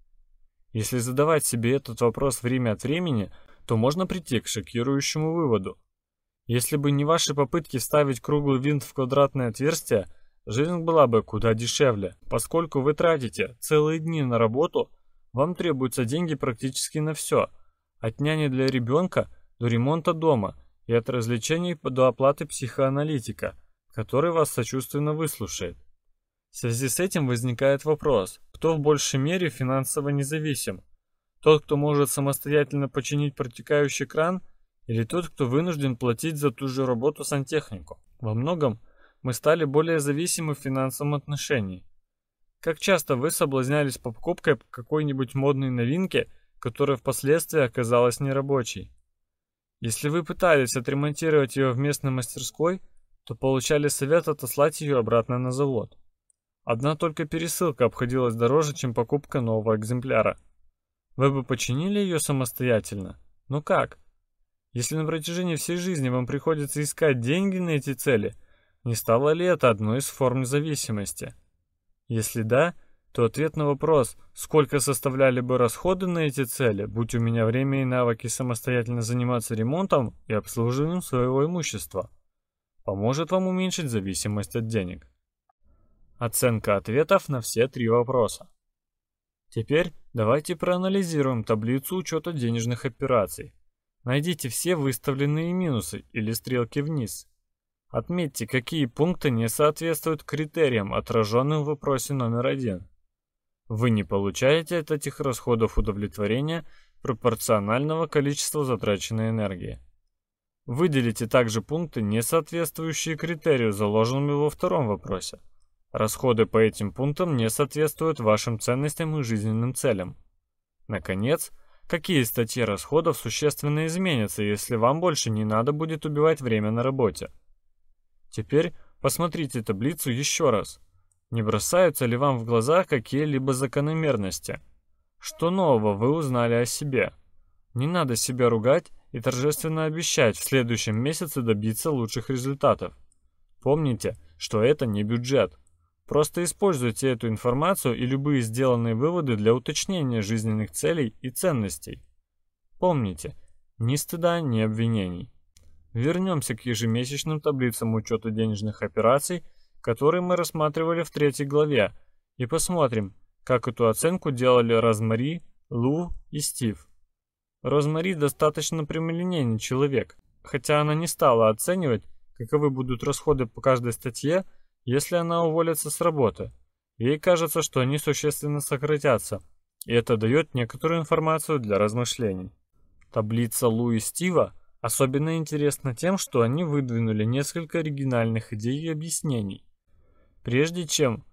Если задавать себе этот вопрос время от времени, то можно прийти к шокирующему выводу. Если бы не ваши попытки вставить круглый винт в квадратное отверстие, жизнь была бы куда дешевле. Поскольку вы тратите целые дни на работу, вам требуются деньги практически на все. От няни для ребенка до ремонта дома и от развлечений до оплаты психоаналитика, который вас сочувственно выслушает. В связи с этим возникает вопрос, кто в большей мере финансово независим? Тот, кто может самостоятельно починить протекающий кран, или тот, кто вынужден платить за ту же работу сантехнику? Во многом мы стали более зависимы в финансовом отношении. Как часто вы соблазнялись покупкой какой-нибудь модной новинки, которая впоследствии оказалась нерабочей? Если вы пытались отремонтировать ее в местной мастерской, то получали совет отослать ее обратно на завод. Одна только пересылка обходилась дороже, чем покупка нового экземпляра. Вы бы починили ее самостоятельно? Но как? Если на протяжении всей жизни вам приходится искать деньги на эти цели, не стало ли это одной из форм зависимости? Если да, то ответ на вопрос, сколько составляли бы расходы на эти цели, будь у меня время и навыки самостоятельно заниматься ремонтом и обслуживанием своего имущества, поможет вам уменьшить зависимость от денег. Оценка ответов на все 3 вопроса. Теперь давайте проанализируем таблицу учета денежных операций. Найдите все выставленные минусы или стрелки вниз. Отметьте, какие пункты не соответствуют критериям, отраженным в вопросе номер 1. Вы не получаете от этих расходов удовлетворения пропорционального количеству затраченной энергии. Выделите также пункты, не соответствующие критерию, заложенному во втором вопросе. Расходы по этим пунктам не соответствуют вашим ценностям и жизненным целям. Наконец, какие статьи расходов существенно изменятся, если вам больше не надо будет убивать время на работе? Теперь посмотрите таблицу еще раз. Не бросаются ли вам в глаза какие-либо закономерности? Что нового вы узнали о себе? Не надо себя ругать, и торжественно обещать в следующем месяце добиться лучших результатов. Помните, что это не бюджет. Просто используйте эту информацию и любые сделанные выводы для уточнения жизненных целей и ценностей. Помните, ни стыда, ни обвинений. Вернемся к ежемесячным таблицам учета денежных операций, которые мы рассматривали в 3 главе, и посмотрим, как эту оценку делали Розмари, Лу и Стив. Розмари достаточно прямолинейный человек, хотя она не стала оценивать, каковы будут расходы по каждой статье, если она уволится с работы. Ей кажется, что они существенно сократятся, и это дает некоторую информацию для размышлений. Таблица Лу и Стива особенно интересна тем, что они выдвинули несколько оригинальных идей и объяснений. Прежде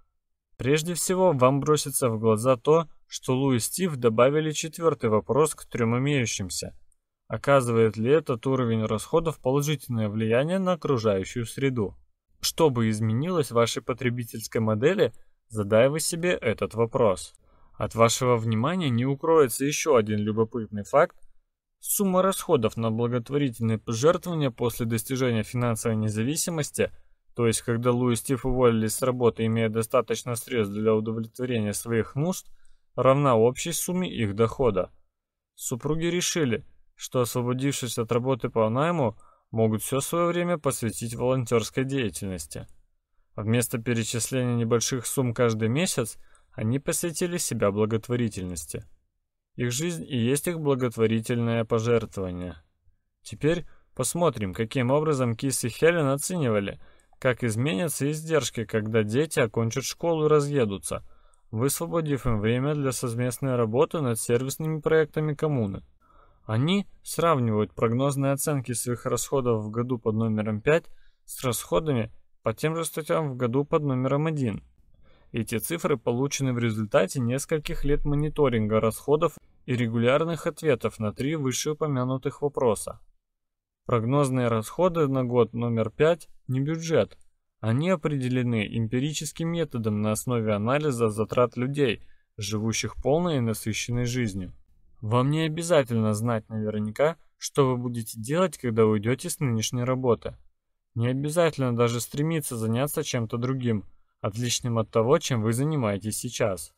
всего вам бросится в глаза то, что Лу и Стив добавили 4-й вопрос к 3 имеющимся. Оказывает ли этот уровень расходов положительное влияние на окружающую среду? Что бы изменилось в вашей потребительской модели, задая вы себе этот вопрос? От вашего внимания не укроется еще один любопытный факт. Сумма расходов на благотворительные пожертвования после достижения финансовой независимости, то есть когда Лу и Стив уволились с работы, имея достаточно средств для удовлетворения своих нужд, равна общей сумме их дохода. Супруги решили, что, освободившись от работы по найму, могут все свое время посвятить волонтерской деятельности. Вместо перечисления небольших сумм каждый месяц, они посвятили себя благотворительности. Их жизнь и есть их благотворительное пожертвование. Теперь посмотрим, каким образом Кис и Хелен оценивали, как изменятся издержки, когда дети окончат школу и разъедутся, высвободив им время для совместной работы над сервисными проектами коммуны. Они сравнивают прогнозные оценки своих расходов в году под номером 5 с расходами по тем же статьям в году под номером 1. Эти цифры получены в результате нескольких лет мониторинга расходов и регулярных ответов на 3 вышеупомянутых вопроса. Прогнозные расходы на год номер 5 не бюджет. Они определены эмпирическим методом на основе анализа затрат людей, живущих полной и насыщенной жизнью. Вам не обязательно знать наверняка, что вы будете делать, когда уйдете с нынешней работы. Не обязательно даже стремиться заняться чем-то другим, отличным от того, чем вы занимаетесь сейчас.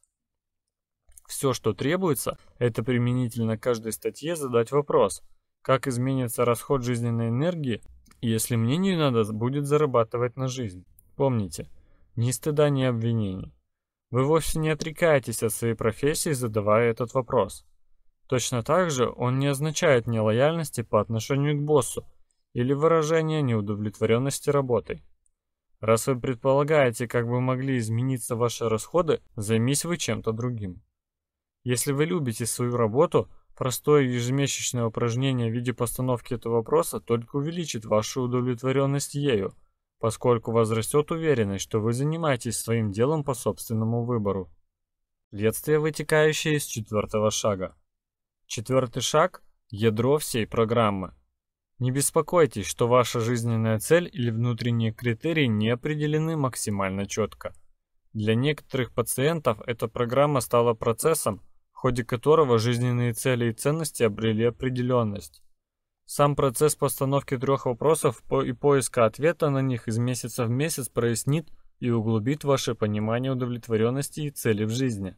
Все, что требуется, это применительно к каждой статье задать вопрос, как изменится расход жизненной энергии, если мне не надо будет зарабатывать на жизнь. Помните, ни стыда, ни обвинений. Вы вовсе не отрекаетесь от своей профессии, задавая этот вопрос. Точно так же он не означает нелояльности по отношению к боссу или выражение неудовлетворенности работой. Раз вы предполагаете, как бы могли измениться ваши расходы, займись вы чем-то другим. Если вы любите свою работу, простое ежемесячное упражнение в виде постановки этого вопроса только увеличит вашу удовлетворенность ею, поскольку возрастет уверенность, что вы занимаетесь своим делом по собственному выбору. Следствие, вытекающее из 4-го шага. 4-й шаг – ядро всей программы. Не беспокойтесь, что ваша жизненная цель или внутренние критерии не определены максимально четко. Для некоторых пациентов эта программа стала процессом, в ходе которого жизненные цели и ценности обрели определенность. Сам процесс постановки 3 вопросов и поиска ответа на них из месяца в месяц прояснит и углубит ваше понимание удовлетворенности и цели в жизни.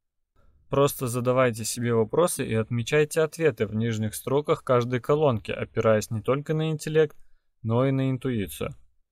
Просто задавайте себе вопросы и отмечайте ответы в нижних строках каждой колонки, опираясь не только на интеллект, но и на интуицию.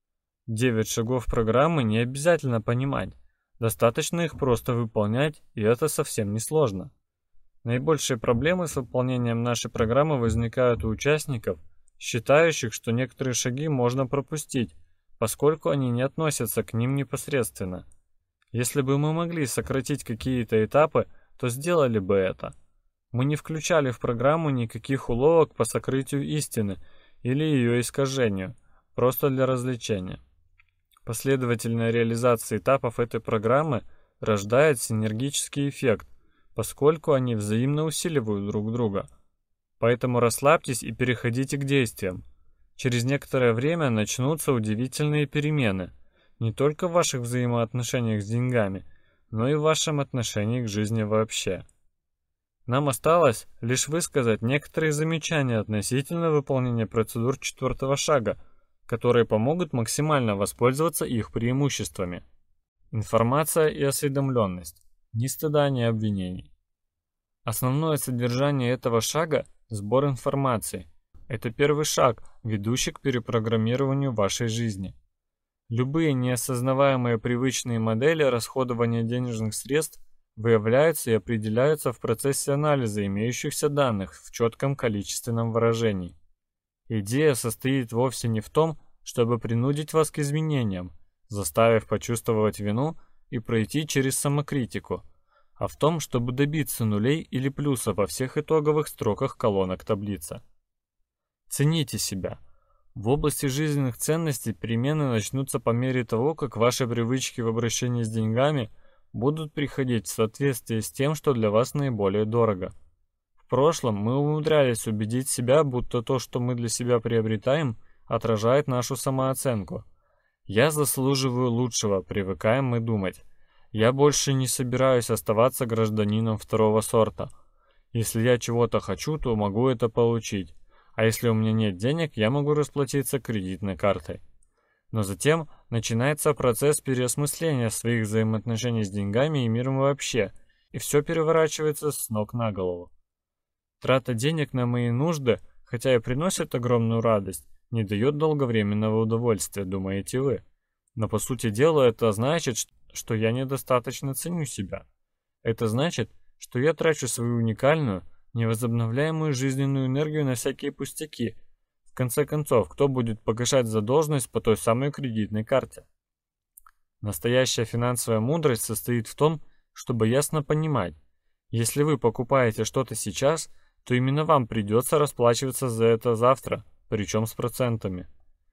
9 шагов программы не обязательно понимать, достаточно их просто выполнять, и это совсем не сложно. Наибольшие проблемы с выполнением нашей программы возникают у участников, считающих, что некоторые шаги можно пропустить, поскольку они не относятся к ним непосредственно. Если бы мы могли сократить какие-то этапы, то сделали бы это. Мы не включали в программу никаких уловок по сокрытию истины или ее искажению, просто для развлечения. Последовательная реализация этапов этой программы рождает синергический эффект, поскольку они взаимно усиливают друг друга. Поэтому расслабьтесь и переходите к действиям. Через некоторое время начнутся удивительные перемены, не только в ваших взаимоотношениях с деньгами, но и в вашем отношении к жизни вообще. Нам осталось лишь высказать некоторые замечания относительно выполнения процедур 4-го шага, которые помогут максимально воспользоваться их преимуществами. Информация и осведомленность. Ни стыда, ни обвинений. Основное содержание этого шага – сбор информации. Это первый шаг, ведущий к перепрограммированию вашей жизни. Любые неосознаваемые привычные модели расходования денежных средств выявляются и определяются в процессе анализа имеющихся данных в четком количественном выражении. Идея состоит вовсе не в том, чтобы принудить вас к изменениям, заставив почувствовать вину и пройти через самокритику, а в том, чтобы добиться нулей или плюсов во всех итоговых строках колонок таблицы. Цените себя. В области жизненных ценностей перемены начнутся по мере того, как ваши привычки в обращении с деньгами будут приходить в соответствие с тем, что для вас наиболее дорого. В прошлом мы умудрялись убедить себя, будто то, что мы для себя приобретаем, отражает нашу самооценку. «Я заслуживаю лучшего», привыкаем мы думать. «Я больше не собираюсь оставаться гражданином второго сорта. Если я чего-то хочу, то могу это получить. А если у меня нет денег, я могу расплатиться кредитной картой». Но затем начинается процесс переосмысления своих взаимоотношений с деньгами и миром вообще, и все переворачивается с ног на голову. Трата денег на мои нужды, хотя и приносит огромную радость, не дает долговременного удовольствия, думаете вы. Но по сути дела это значит, что я недостаточно ценю себя. Это значит, что я трачу свою уникальную, невозобновляемую жизненную энергию на всякие пустяки. В конце концов, кто будет погашать задолженность по той самой кредитной карте? Настоящая финансовая мудрость состоит в том, чтобы ясно понимать, если вы покупаете что-то сейчас, то именно вам придется расплачиваться за это завтра, причем с процентами.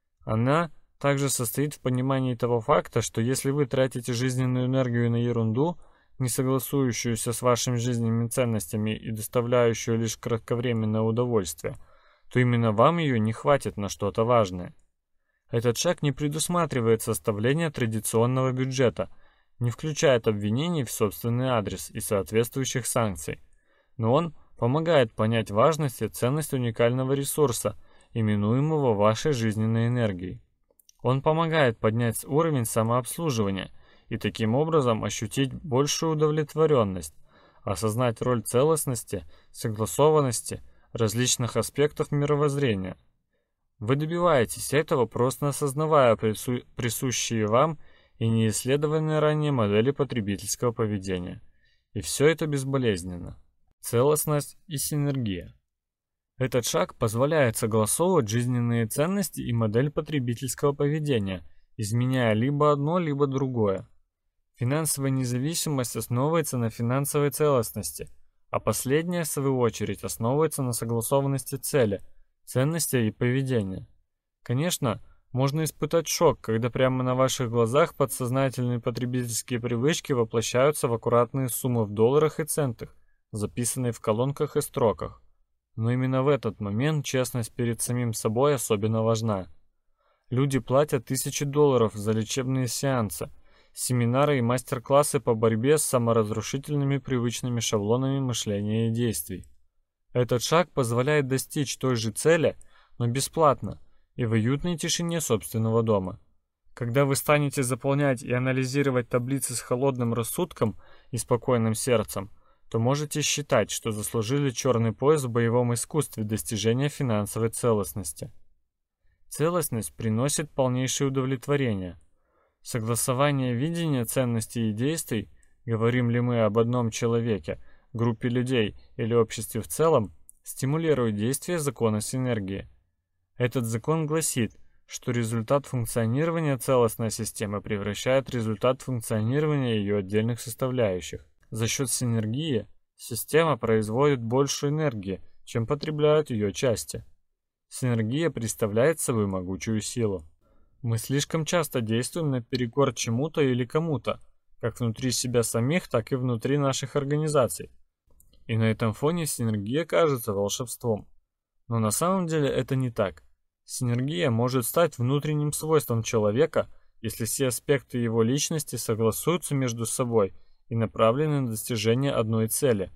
Она также состоит в понимании того факта, что если вы тратите жизненную энергию на ерунду, не согласующуюся с вашими жизненными ценностями и доставляющую лишь кратковременное удовольствие, то именно вам ее не хватит на что-то важное. Этот шаг не предусматривает составление традиционного бюджета, не включает обвинений в собственный адрес и соответствующих санкций, но он помогает понять важность и ценность уникального ресурса, именуемого вашей жизненной энергией. Он помогает поднять уровень самообслуживания и таким образом ощутить большую удовлетворенность, осознать роль целостности, согласованности, различных аспектов мировоззрения. Вы добиваетесь этого, просто осознавая присущие вам и неисследованные ранее модели потребительского поведения. И все это безболезненно. Целостность и синергия. Этот шаг позволяет согласовывать жизненные ценности и модель потребительского поведения, изменяя либо одно, либо другое. Финансовая независимость основывается на финансовой целостности, а последняя, в свою очередь, основывается на согласованности цели, ценности и поведения. Конечно, можно испытать шок, когда прямо на ваших глазах подсознательные потребительские привычки воплощаются в аккуратные суммы в долларах и центах, записанные в колонках и строках. Но именно в этот момент честность перед самим собой особенно важна. Люди платят $1000 за лечебные сеансы, семинары и мастер-классы по борьбе с саморазрушительными привычными шаблонами мышления и действий. Этот шаг позволяет достичь той же цели, но бесплатно и в уютной тишине собственного дома. Когда вы станете заполнять и анализировать таблицы с холодным рассудком и спокойным сердцем, то можете считать, что заслужили черный пояс в боевом искусстве достижения финансовой целостности. Целостность приносит полнейшее удовлетворение. Согласование видения, ценностей и действий, говорим ли мы об одном человеке, группе людей или обществе в целом, стимулирует действие закона синергии. Этот закон гласит, что результат функционирования целостной системы превращает результат функционирования ее отдельных составляющих. За счет синергии система производит больше энергии, чем потребляют ее части. Синергия представляет собой могучую силу. Мы слишком часто действуем наперекор чему-то или кому-то, как внутри себя самих, так и внутри наших организаций. И на этом фоне синергия кажется волшебством. Но на самом деле это не так. Синергия может стать внутренним свойством человека, если все аспекты его личности согласуются между собой и направлены на достижение одной цели.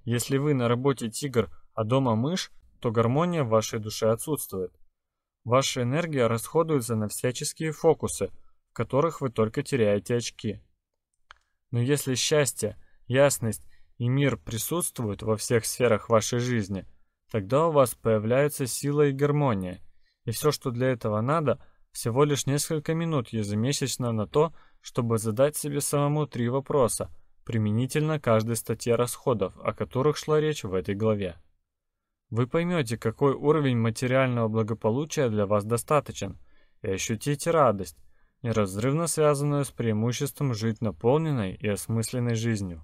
Если вы на работе тигр, а дома мышь, то гармония в вашей душе отсутствует. Ваша энергия расходуется на всяческие фокусы, в которых вы только теряете очки. Но если счастье, ясность и мир присутствуют во всех сферах вашей жизни, тогда у вас появляется сила и гармония, и все, что для этого надо, всего лишь несколько минут ежемесячно на то, чтобы задать себе самому 3 вопроса, применительно каждой статье расходов, о которых шла речь в этой главе. Вы поймете, какой уровень материального благополучия для вас достаточен, и ощутите радость, неразрывно связанную с преимуществом жить наполненной и осмысленной жизнью.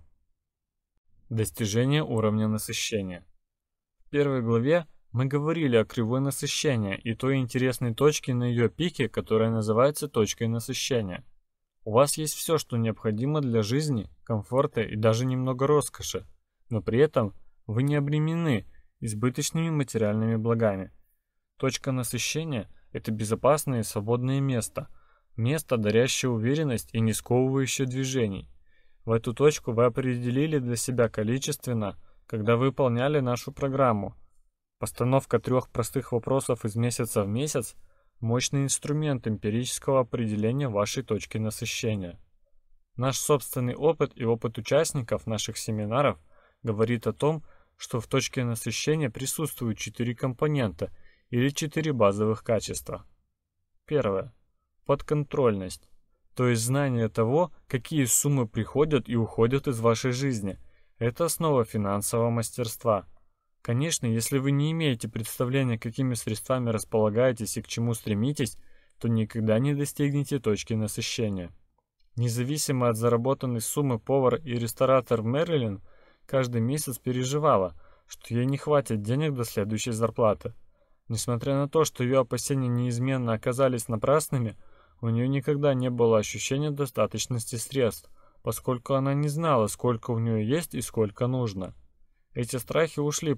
Достижение уровня насыщения. В первой главе мы говорили о кривой насыщения и той интересной точке на ее пике, которая называется точкой насыщения. У вас есть все, что необходимо для жизни, комфорта и даже немного роскоши, но при этом вы не обременены избыточными материальными благами. Точка насыщения – это безопасное и свободное место, дарящее уверенность и не сковывающее движений. В эту точку вы определили для себя количественно, когда выполняли нашу программу. Постановка 3 простых вопросов из месяца в месяц – мощный инструмент эмпирического определения вашей точки насыщения. Наш собственный опыт и опыт участников наших семинаров говорит о том, что в точке насыщения присутствуют 4 компонента или 4 базовых качества. Первое. Подконтрольность, то есть знание того, какие суммы приходят и уходят из вашей жизни. Это основа финансового мастерства. Конечно, если вы не имеете представления, какими средствами располагаетесь и к чему стремитесь, то никогда не достигнете точки насыщения. Независимо от заработанной суммы повар и ресторатор Мэрилин каждый месяц переживала, что ей не хватит денег до следующей зарплаты. Несмотря на то, что ее опасения неизменно оказались напрасными, у нее никогда не было ощущения достаточности средств, поскольку она не знала, сколько у нее есть и сколько нужно. Эти страхи ушли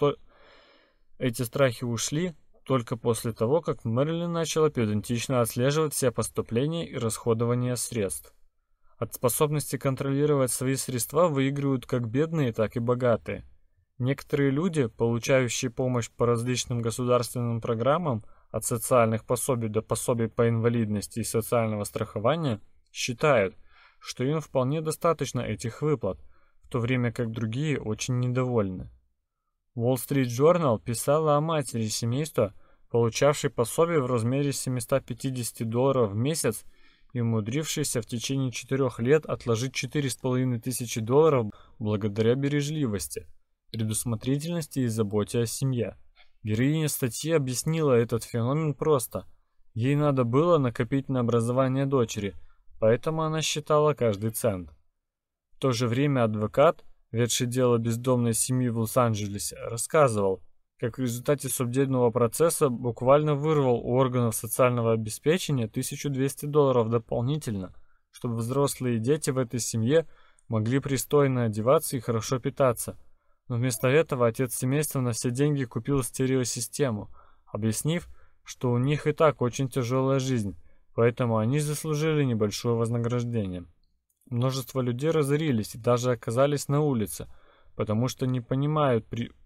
только после того, как Мэрилин начала педантично отслеживать все поступления и расходование средств. От способности контролировать свои средства выигрывают как бедные, так и богатые. Некоторые люди, получающие помощь по различным государственным программам, от социальных пособий до пособий по инвалидности и социального страхования, считают, что им вполне достаточно этих выплат, в то время как другие очень недовольны. Wall Street Journal писала о матери семейства, получавшей пособие в размере $750 в месяц и умудрившейся в течение 4 лет отложить $4500 благодаря бережливости, предусмотрительности и заботе о семье. Героиня статьи объяснила этот феномен просто. Ей надо было накопить на образование дочери, поэтому она считала каждый цент. В то же время адвокат, ведший дело бездомной семьи в Лос-Анджелесе, рассказывал, как в результате судебного процесса буквально вырвал у органов социального обеспечения $1200 дополнительно, чтобы взрослые и дети в этой семье могли пристойно одеваться и хорошо питаться. Но вместо этого отец семейства на все деньги купил стереосистему, объяснив, что у них и так очень тяжелая жизнь, поэтому они заслужили небольшое вознаграждение. Множество людей разорились и даже оказались на улице, потому что не понимали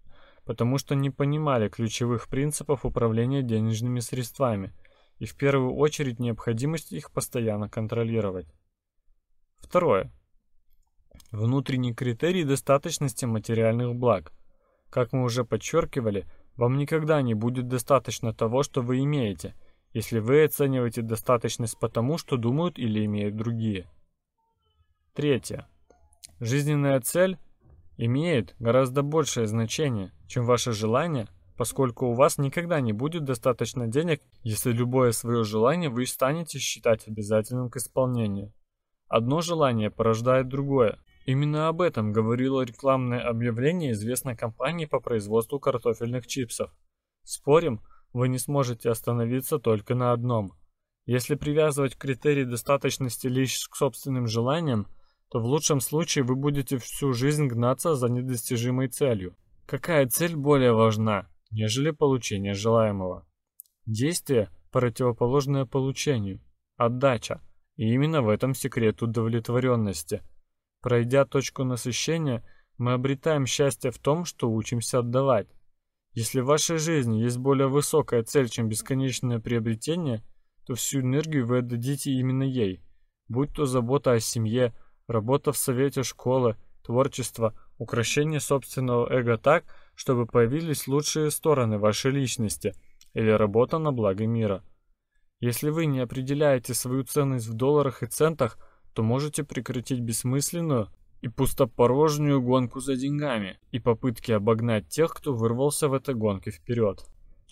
ключевых принципов управления денежными средствами и в первую очередь необходимость их постоянно контролировать. Второе. Внутренний критерий достаточности материальных благ. Как мы уже подчеркивали, вам никогда не будет достаточно того, что вы имеете, если вы оцениваете достаточность по тому, что думают или имеют другие. Третье. Жизненная цель имеет гораздо большее значение, чем ваше желание, поскольку у вас никогда не будет достаточно денег, если любое свое желание вы станете считать обязательным к исполнению. Одно желание порождает другое. Именно об этом говорило рекламное объявление известной компании по производству картофельных чипсов. Спорим, вы не сможете остановиться только на одном. Если привязывать критерий достаточности лишь к собственным желаниям, то в лучшем случае вы будете всю жизнь гнаться за недостижимой целью. Какая цель более важна, нежели получение желаемого? Действие, противоположное получению, отдача. И именно в этом секрет удовлетворенности. Пройдя точку насыщения, Мы обретаем счастье в том, что учимся отдавать. Если в вашей жизни есть более высокая цель, чем бесконечное приобретение, то всю энергию вы отдадите именно ей, будь то забота о семье, работа в совете школы, творчество, укрощение собственного эго так, чтобы появились лучшие стороны вашей личности, или работа на благо мира. Если вы не определяете свою ценность в долларах и центах, то можете прекратить бессмысленную и пустопорожнюю гонку за деньгами и попытки обогнать тех, кто вырвался в этой гонке вперед.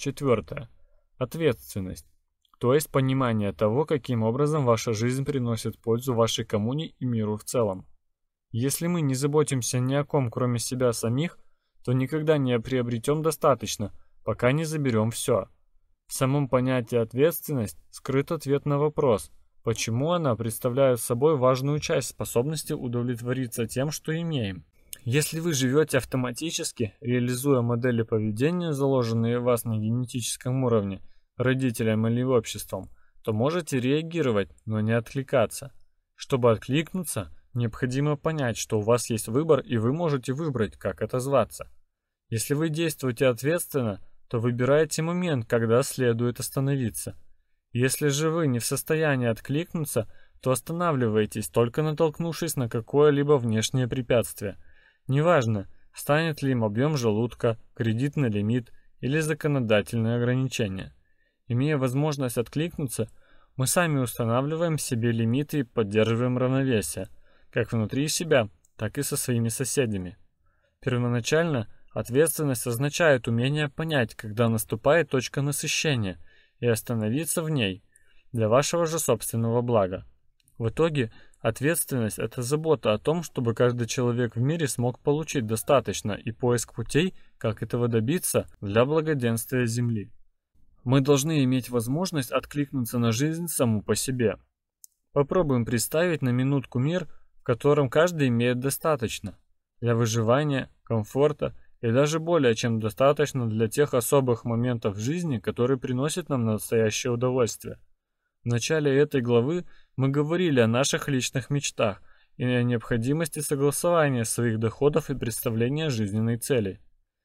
4. Ответственность. То есть понимание того, каким образом ваша жизнь приносит пользу вашей коммуне и миру в целом. Если мы не заботимся ни о ком, кроме себя самих, то никогда не приобретем достаточно, пока не заберем все. В самом понятии ответственность скрыт ответ на вопрос, почему она представляет собой важную часть способности удовлетвориться тем, что имеем. Если вы живете автоматически, реализуя модели поведения, заложенные в вас на генетическом уровне, родителям или обществом, то можете реагировать, но не откликаться. Чтобы откликнуться, необходимо понять, что у вас есть выбор, и вы можете выбрать, как отозваться. Если вы действуете ответственно, то выбирайте момент, когда следует остановиться. Если же вы не в состоянии откликнуться, то останавливайтесь, только натолкнувшись на какое-либо внешнее препятствие. Неважно, станет ли им объем желудка, кредитный лимит или законодательные ограничения. Имея возможность откликнуться, мы сами устанавливаем себе лимиты и поддерживаем равновесие, как внутри себя, так и со своими соседями. Первоначально ответственность означает умение понять, когда наступает точка насыщения, и остановиться в ней для вашего же собственного блага. В итоге ответственность – это забота о том, чтобы каждый человек в мире смог получить достаточно, и поиск путей, как этого добиться, для благоденствия Земли. Мы должны иметь возможность откликнуться на жизнь саму по себе. Попробуем представить на минутку мир, в котором каждый имеет достаточно для выживания, комфорта и даже более чем достаточно для тех особых моментов в жизни, которые приносят нам настоящее удовольствие. В начале этой главы мы говорили о наших личных мечтах и о необходимости согласования своих доходов и представления жизненной цели.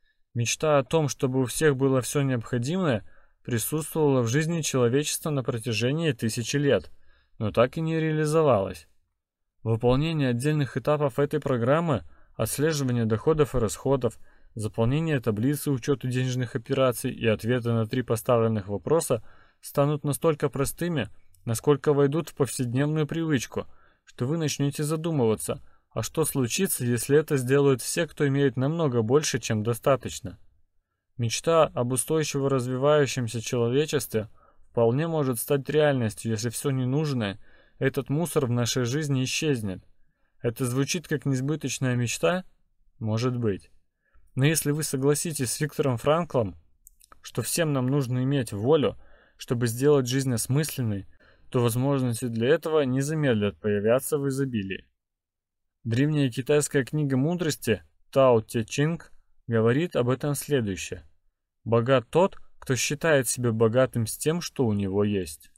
Мечта о том, чтобы у всех было все необходимое, присутствовала в жизни человечества на протяжении тысячи лет, но так и не реализовалась. Выполнение отдельных этапов этой программы, отслеживание доходов и расходов, заполнение таблицы учета денежных операций и ответы на 3 поставленных вопроса станут настолько простыми, насколько войдут в повседневную привычку, что вы начнете задумываться, а что случится, если это сделают все, кто имеет намного больше, чем достаточно. Мечта об устойчиво развивающемся человечестве вполне может стать реальностью, если все ненужное, этот мусор в нашей жизни исчезнет. Это звучит как несбыточная мечта? Может быть. Но если вы согласитесь с Виктором Франклом, что всем нам нужно иметь волю, чтобы сделать жизнь осмысленной, то возможности для этого не замедлят появляться в изобилии. Древняя китайская книга мудрости Тао Те Чинг говорит об этом следующее. Богат тот, кто считает себя богатым с тем, что у него есть.